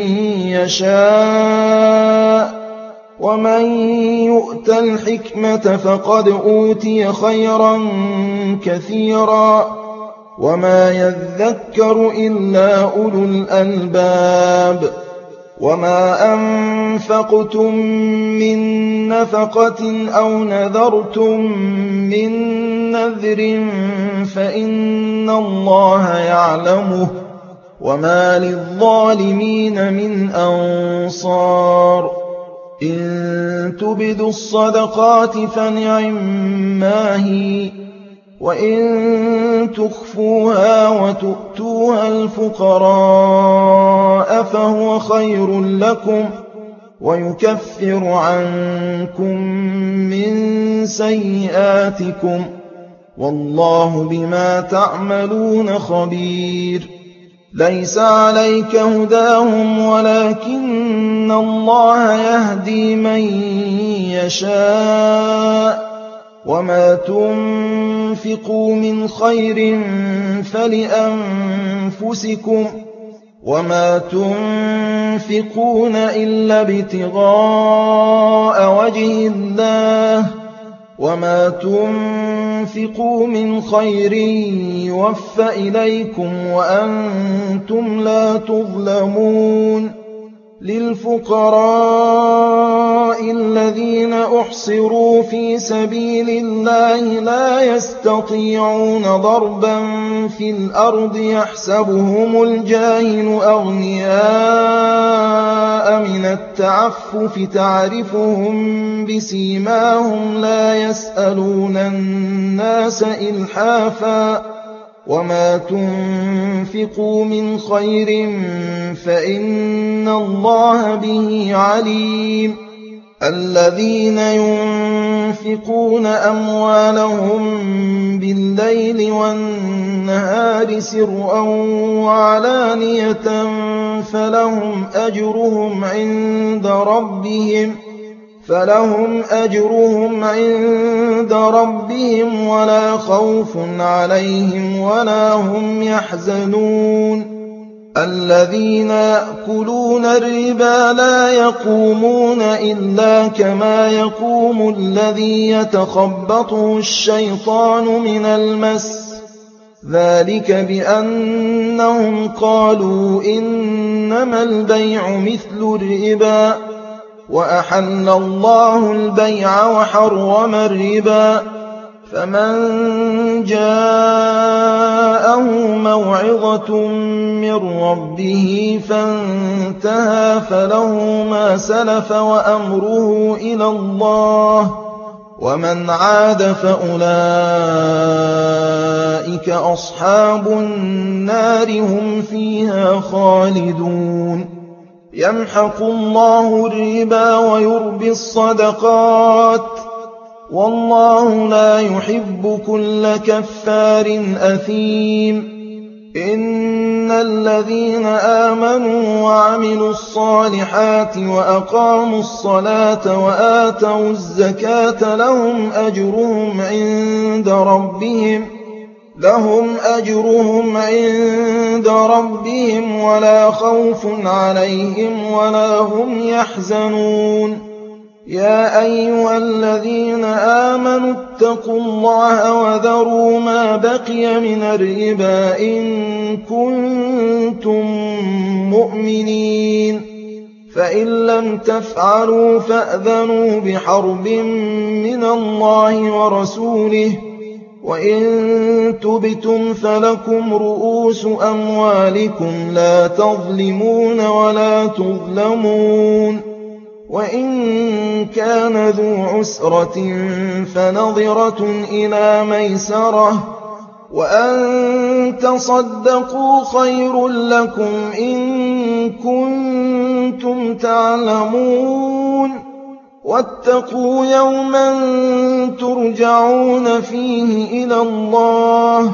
Speaker 1: يشاء ومن يؤت الحكمة فقد أوتي خيرا كثيرا وما يذكر إلا أولو الألباب. وما أنفقتم من نفقة أو نذرتم من نذر فإن الله يعلمه وما للظالمين من أنصار. إن تبدوا الصدقات فنعما هي وإن تخفوها وتؤتوها الفقراء فهو خير لكم ويكفر عنكم من سيئاتكم والله بما تعملون خبير. ليس عليك هداهم ولكن الله يهدي من يشاء وما تنفقوا من خير فلأنفسكم وما تنفقون إلا ابتغاء وجه الله وما تنفقوا من خير يوفى إليكم وأنتم لا تظلمون. للفقراء الذين أحصروا في سبيل الله لا يستطيعون ضربا في الأرض يحسبهم الجاهل أغنياء من التعفف تعرفهم بسيماهم لا يسألون الناس إلحافا وما تنفقوا من خير فإن الله به عليم. الذين ينفقون أموالهم بالليل والنهار سرا وعلانية فلهم أجرهم عند ربهم فلهم أجرهم عند ربهم ولا خوف عليهم ولا هم يحزنون. الذين يأكلون الربا لا يقومون إلا كما يقوم الذي يتخبطه الشيطان من المس ذلك بأنهم قالوا إنما البيع مثل الربا وأحل الله البيع وحرم الربا. فمن جاءه موعظة من ربه فانتهى فله ما سلف وأمره إلى الله ومن عاد فأولئك أصحاب النار هم فيها خالدون. يمحق الله الربا ويربي الصدقات والله لا يحب كل كفار أثيم. إن الذين آمنوا وعملوا الصالحات وأقاموا الصلاة وآتوا الزكاة لهم أجرهم عند ربهم لهم أجرهم عند ربهم ولا خوف عليهم ولا هم يحزنون. يا أيها الذين آمنوا اتقوا الله وذروا ما بقي من الربا إن كنتم مؤمنين فإن لم تفعلوا فأذنوا بحرب من الله ورسوله وإن تبتم فلكم رؤوس أموالكم لا تظلمون ولا تظلمون. وإن كان ذو عسرة فنظرة إلى ميسرة وأن تصدقوا خير لكم إن كنتم تعلمون. واتقوا يوما ترجعون فيه إلى الله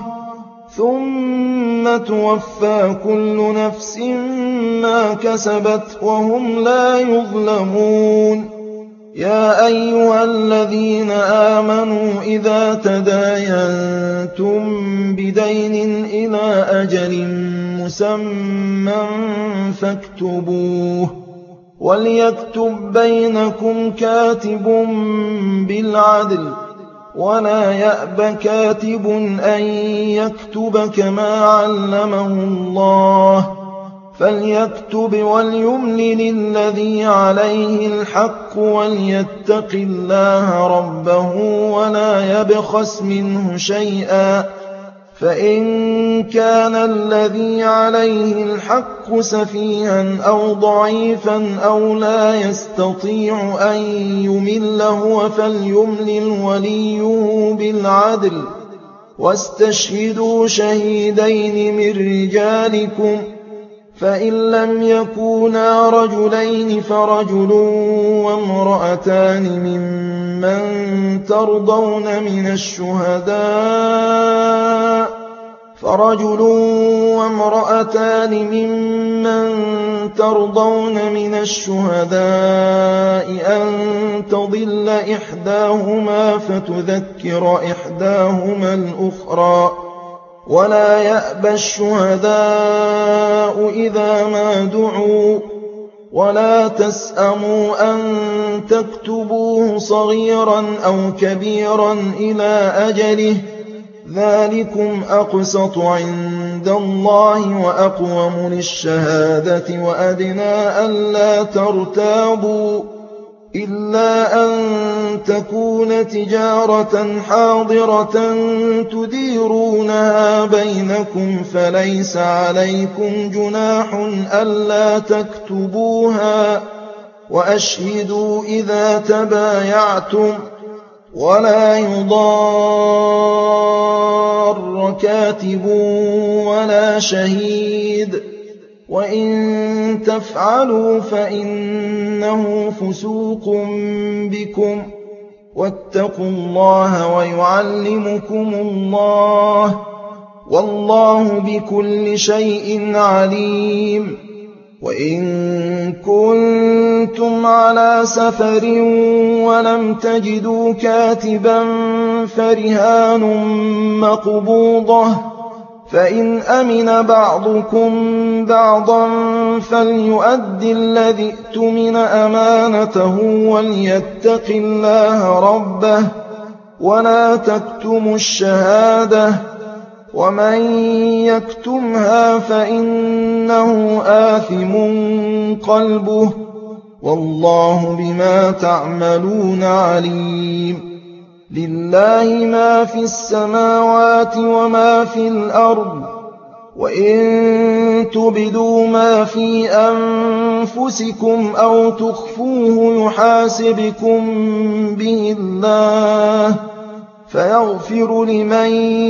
Speaker 1: ثم توفى كل نفس ما كسبت وهم لا يظلمون. يا أيها الذين آمنوا إذا تداينتم بدين إلى أجل مسمى فاكتبوه وليكتب بينكم كاتب بالعدل ولا يأب كاتب أن يكتب كما علمه الله فليكتب وليملل الذي عليه الحق وليتق الله ربه ولا يبخس منه شيئا فإن كان الذي عليه الحق سفيها أو ضعيفا أو لا يستطيع أن يمل هو فليملل وليه بالعدل واستشهدوا شهيدين من رجالكم فإن لم يكونا رجلين فرجل وامرأتان ممن ترضون من الشهداء فرجل وامرأتان ممن ترضون من الشهداء أن تضل إحداهما فتذكر إحداهما الأخرى ولا يأبى الشهداء إذا ما دعوا ولا تسأموا أن تكتبوه صغيرا أو كبيرا إلى أجله ذلكم أقسط عند الله وأقوم للشهادة وأدنى ألا ترتابوا إلا أن تكون تجارة حاضرة تديرونها بينكم فليس عليكم جناح ألا تكتبوها وأشهدوا إذا تبايعتم ولا يضار كاتب ولا شهيد وإن تفعلوا فإنه فسوق بكم واتقوا الله ويعلمكم الله والله بكل شيء عليم. وإن كنتم على سفر ولم تجدوا كاتبا فرهان مقبوضة فإن أمن بعضكم بعضا فليؤد الذي اؤتمن أمانته وليتق الله ربه ولا تكتموا الشهادة ومن يكتمها فإنه آثم قلبه والله بما تعملون عليم. لله ما في السماوات وما في الأرض وإن تبدوا ما في أنفسكم أو تخفوه يحاسبكم به الله فيغفر لمن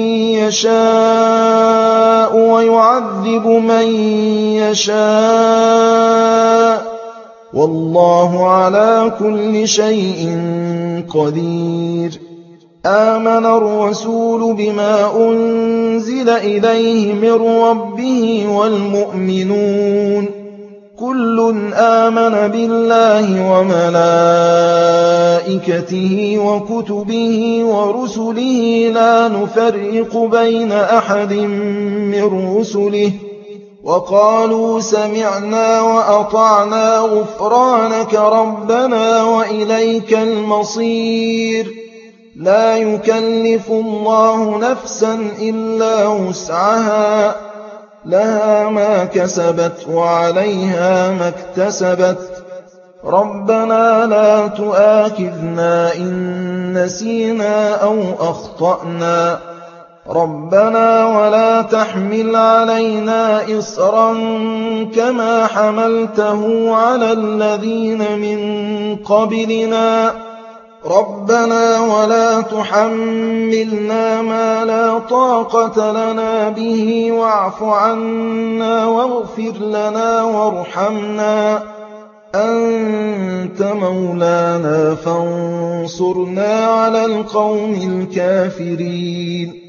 Speaker 1: يشاء ويعذب من يشاء والله على كل شيء قدير. آمن الرسول بما أنزل إليه من ربه والمؤمنون كل آمن بالله وملائكته وكتبه ورسله لا نفرق بين أحد من رسله وقالوا سمعنا وأطعنا غفرانك ربنا وإليك المصير. لا يكلف الله نفسا إلا وسعها لها ما كسبت وعليها ما اكتسبت ربنا لا تؤاخذنا إن نسينا أو أخطأنا ربنا ولا تحمل علينا إصرا كما حملته على الذين من قبلنا ربنا ولا تحملنا ما لا طاقة لنا به واعف عنا واغفر لنا وارحمنا أنت مولانا فانصرنا على القوم الكافرين.